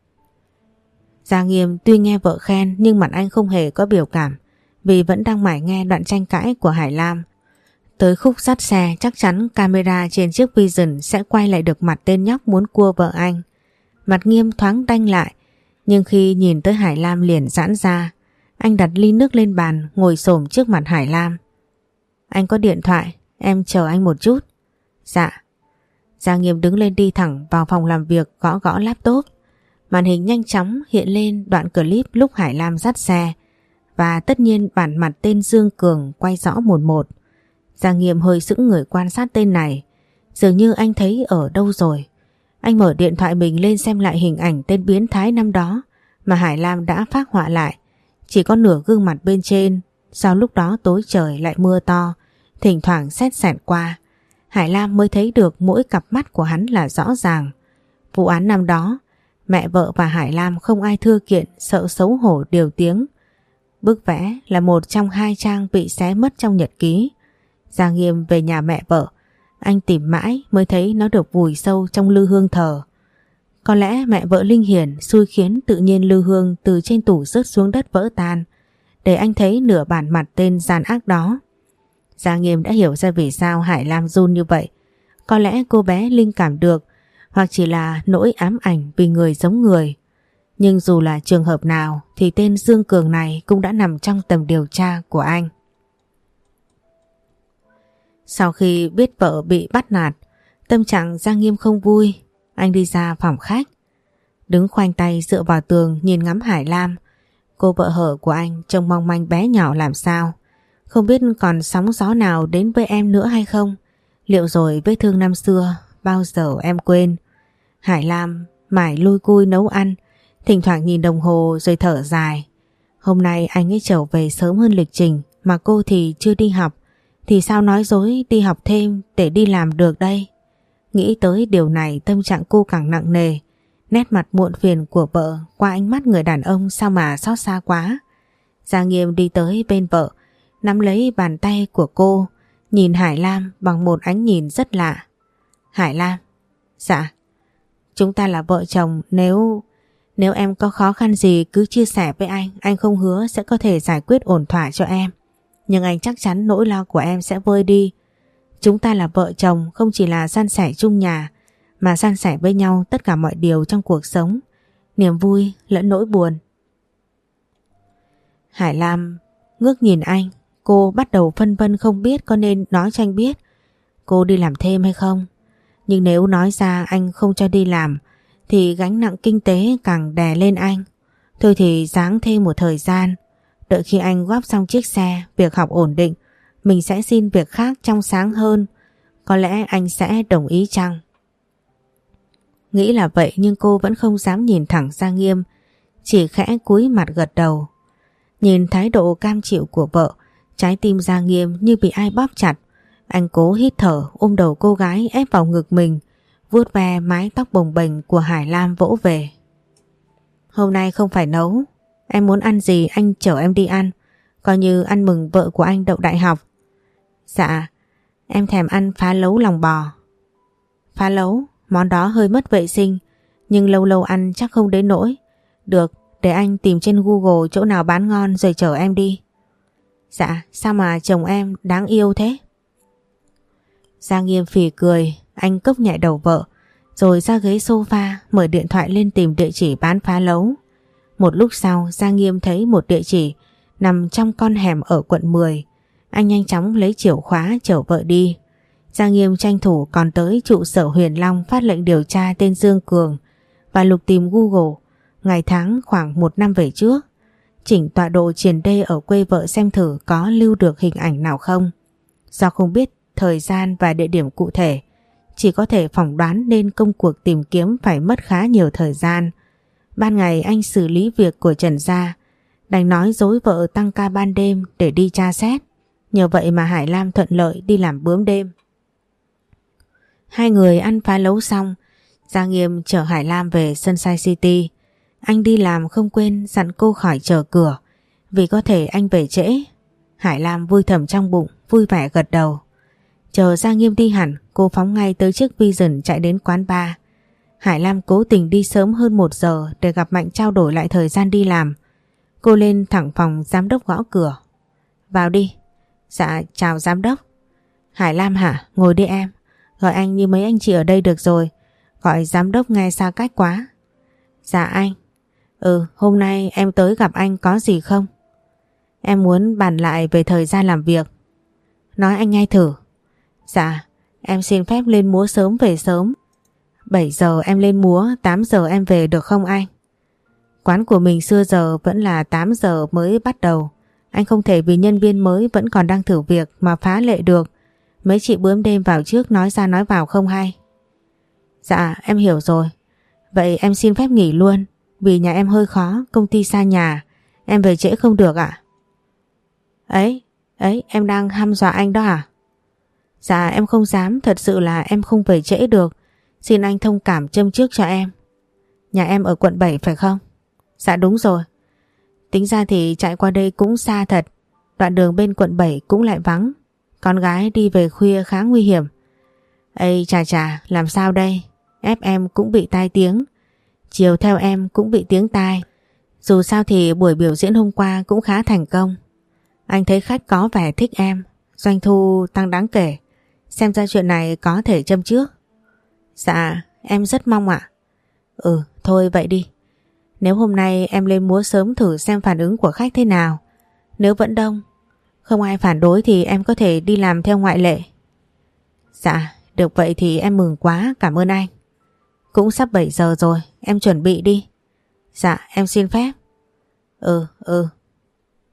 Speaker 1: Gia Nghiêm tuy nghe vợ khen nhưng mặt anh không hề có biểu cảm, vì vẫn đang mải nghe đoạn tranh cãi của Hải Lam. Tới khúc dắt xe chắc chắn camera trên chiếc Vision sẽ quay lại được mặt tên nhóc muốn cua vợ anh. Mặt Nghiêm thoáng đanh lại, nhưng khi nhìn tới Hải Lam liền giãn ra. Anh đặt ly nước lên bàn, ngồi xổm trước mặt Hải Lam. Anh có điện thoại, em chờ anh một chút. Dạ. Gia Nghiêm đứng lên đi thẳng vào phòng làm việc, gõ gõ laptop. Màn hình nhanh chóng hiện lên đoạn clip lúc Hải Lam dắt xe, và tất nhiên bản mặt tên Dương Cường quay rõ một một. Gia Nghiêm hơi sững người quan sát tên này, dường như anh thấy ở đâu rồi. Anh mở điện thoại mình lên xem lại hình ảnh tên biến thái năm đó mà Hải Lam đã phác họa lại. Chỉ có nửa gương mặt bên trên, sau lúc đó tối trời lại mưa to, thỉnh thoảng sét sẹt qua. Hải Lam mới thấy được mỗi cặp mắt của hắn là rõ ràng. Vụ án năm đó, mẹ vợ và Hải Lam không ai thưa kiện, sợ xấu hổ điều tiếng. Bức vẽ là một trong hai trang bị xé mất trong nhật ký. Gia Nghiêm về nhà mẹ vợ, anh tìm mãi mới thấy nó được vùi sâu trong lư hương thờ. Có lẽ mẹ vợ linh hiển xui khiến tự nhiên lư hương từ trên tủ rớt xuống đất vỡ tan, để anh thấy nửa bản mặt tên gian ác đó. Gia Nghiêm đã hiểu ra vì sao Hải Lam run như vậy. Có lẽ cô bé linh cảm được, hoặc chỉ là nỗi ám ảnh vì người giống người. Nhưng dù là trường hợp nào thì tên Dương Cường này cũng đã nằm trong tầm điều tra của anh. Sau khi biết vợ bị bắt nạt, tâm trạng Gia Nghiêm không vui. Anh đi ra phòng khách, đứng khoanh tay dựa vào tường nhìn ngắm Hải Lam. Cô vợ hở của anh trông mong manh bé nhỏ làm sao. Không biết còn sóng gió nào đến với em nữa hay không. Liệu rồi vết thương năm xưa bao giờ em quên? Hải Lam mải lui cui nấu ăn, thỉnh thoảng nhìn đồng hồ rồi thở dài. Hôm nay anh ấy trở về sớm hơn lịch trình mà cô thì chưa đi học, thì sao nói dối đi học thêm để đi làm được đây? Nghĩ tới điều này tâm trạng cô càng nặng nề. Nét mặt muộn phiền của vợ qua ánh mắt người đàn ông sao mà xót xa quá. Gia Nghiêm đi tới bên vợ, nắm lấy bàn tay của cô, nhìn Hải Lam bằng một ánh nhìn rất lạ. Hải Lam, dạ, chúng ta là vợ chồng, nếu nếu em có khó khăn gì cứ chia sẻ với anh, anh không hứa sẽ có thể giải quyết ổn thỏa cho em. Nhưng anh chắc chắn nỗi lo của em sẽ vơi đi. Chúng ta là vợ chồng, không chỉ là san sẻ chung nhà, mà san sẻ với nhau tất cả mọi điều trong cuộc sống, niềm vui lẫn nỗi buồn. Hải Lam ngước nhìn anh, cô bắt đầu phân vân không biết có nên nói cho anh biết cô đi làm thêm hay không. Nhưng nếu nói ra anh không cho đi làm thì gánh nặng kinh tế càng đè lên anh. Thôi thì ráng thêm một thời gian, đợi khi anh góp xong chiếc xe, việc học ổn định, mình sẽ xin việc khác trong sáng hơn. Có lẽ anh sẽ đồng ý chăng? Nghĩ là vậy nhưng cô vẫn không dám nhìn thẳng Gia Nghiêm, chỉ khẽ cúi mặt gật đầu. Nhìn thái độ cam chịu của vợ, trái tim Gia Nghiêm như bị ai bóp chặt. Anh cố hít thở, ôm đầu cô gái ép vào ngực mình, vuốt ve mái tóc bồng bềnh của Hải Lam vỗ về. Hôm nay không phải nấu, em muốn ăn gì anh chở em đi ăn, coi như ăn mừng vợ của anh đậu đại học. Dạ, em thèm ăn phá lấu lòng bò. Phá lấu, món đó hơi mất vệ sinh, nhưng lâu lâu ăn chắc không đến nỗi. Được, để anh tìm trên Google chỗ nào bán ngon rồi chở em đi. Dạ, sao mà chồng em đáng yêu thế? Gia Nghiêm phì cười, anh cốc nhẹ đầu vợ, rồi ra ghế sofa mở điện thoại lên tìm địa chỉ bán phá lấu. Một lúc sau Gia Nghiêm thấy một địa chỉ nằm trong con hẻm ở quận mười. Anh nhanh chóng lấy chìa khóa chở vợ đi. Gia Nghiêm tranh thủ còn tới trụ sở Huyền Long phát lệnh điều tra tên Dương Cường và lục tìm Google ngày tháng khoảng một năm về trước, chỉnh tọa độ triền đê ở quê vợ xem thử có lưu được hình ảnh nào không. Do không biết thời gian và địa điểm cụ thể, chỉ có thể phỏng đoán nên công cuộc tìm kiếm phải mất khá nhiều thời gian. Ban ngày anh xử lý việc của Trần gia, đành nói dối vợ tăng ca ban đêm để đi tra xét. Nhờ vậy mà Hải Lam thuận lợi đi làm bướm đêm. Hai người ăn phá lấu xong, Gia Nghiêm chở Hải Lam về Sunshine City. Anh đi làm không quên dặn cô khỏi chờ cửa, vì có thể anh về trễ. Hải Lam vui thầm trong bụng, vui vẻ gật đầu. Chờ Gia Nghiêm đi hẳn, cô phóng ngay tới chiếc Vision chạy đến quán bar. Hải Lam cố tình đi sớm hơn một giờ để gặp Mạnh trao đổi lại thời gian đi làm. Cô lên thẳng phòng giám đốc gõ cửa. Vào đi. Dạ, chào giám đốc. Hải Lam hả? Ngồi đi em. Gọi anh như mấy anh chị ở đây được rồi. Gọi giám đốc nghe xa cách quá. Dạ anh. Ừ, hôm nay em tới gặp anh có gì không? Em muốn bàn lại về thời gian làm việc. Nói anh nghe thử. Dạ, em xin phép lên múa sớm về sớm. bảy giờ em lên múa, tám giờ em về được không anh? Quán của mình xưa giờ vẫn là tám giờ mới bắt đầu. Anh không thể vì nhân viên mới vẫn còn đang thử việc mà phá lệ được. Mấy chị bướm đêm vào trước nói ra nói vào không hay. Dạ, em hiểu rồi. Vậy em xin phép nghỉ luôn, vì nhà em hơi khó, công ty xa nhà. Em về trễ không được ạ? Ấy, ấy, em đang hăm dọa anh đó à? Dạ em không dám, thật sự là em không về trễ được. Xin anh thông cảm châm trước cho em. Nhà em ở quận bảy phải không? Dạ đúng rồi. Tính ra thì chạy qua đây cũng xa thật. Đoạn đường bên quận bảy cũng lại vắng. Con gái đi về khuya khá nguy hiểm. Ây chà chà, làm sao đây? Ép em cũng bị tai tiếng, chiều theo em cũng bị tiếng tai. Dù sao thì buổi biểu diễn hôm qua cũng khá thành công. Anh thấy khách có vẻ thích em, doanh thu tăng đáng kể. Xem ra chuyện này có thể châm trước. Dạ, em rất mong ạ. Ừ, thôi vậy đi. Nếu hôm nay em lên múa sớm thử xem phản ứng của khách thế nào. Nếu vẫn đông, không ai phản đối thì em có thể đi làm theo ngoại lệ. Dạ, được vậy thì em mừng quá, cảm ơn anh. Cũng sắp bảy giờ rồi, em chuẩn bị đi. Dạ, em xin phép. Ừ, ừ.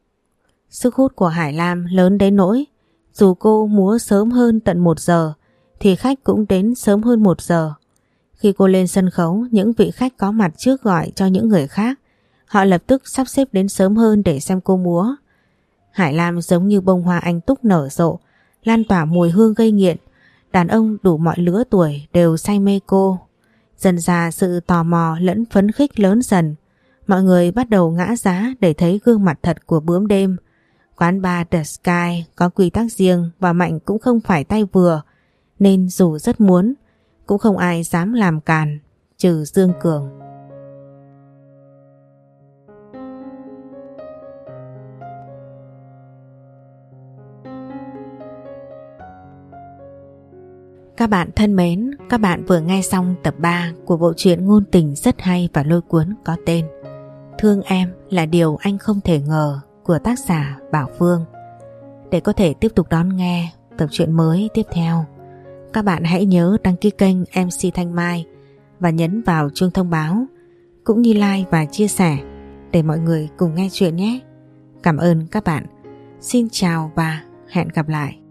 Speaker 1: Sức hút của Hải Lam lớn đến nỗi dù cô múa sớm hơn tận một giờ thì khách cũng đến sớm hơn một giờ. Khi cô lên sân khấu, những vị khách có mặt trước gọi cho những người khác. Họ lập tức sắp xếp đến sớm hơn để xem cô múa. Hải Lam giống như bông hoa anh túc nở rộ, lan tỏa mùi hương gây nghiện. Đàn ông đủ mọi lứa tuổi đều say mê cô. Dần dà sự tò mò lẫn phấn khích lớn dần. Mọi người bắt đầu ngã giá để thấy gương mặt thật của bướm đêm. Quán bar The Sky có quy tắc riêng và Mạnh cũng không phải tay vừa, nên dù rất muốn cũng không ai dám làm càn, trừ Dương Cường. Các bạn thân mến, các bạn vừa nghe xong tập ba của bộ truyện ngôn tình rất hay và lôi cuốn có tên Thương Em Là Điều Anh Không Thể Ngờ của tác giả Bảo Phương. Để có thể tiếp tục đón nghe tập truyện mới tiếp theo, các bạn hãy nhớ đăng ký kênh em xê Thanh Mai và nhấn vào chuông thông báo, cũng như like và chia sẻ để mọi người cùng nghe chuyện nhé. Cảm ơn các bạn. Xin chào và hẹn gặp lại.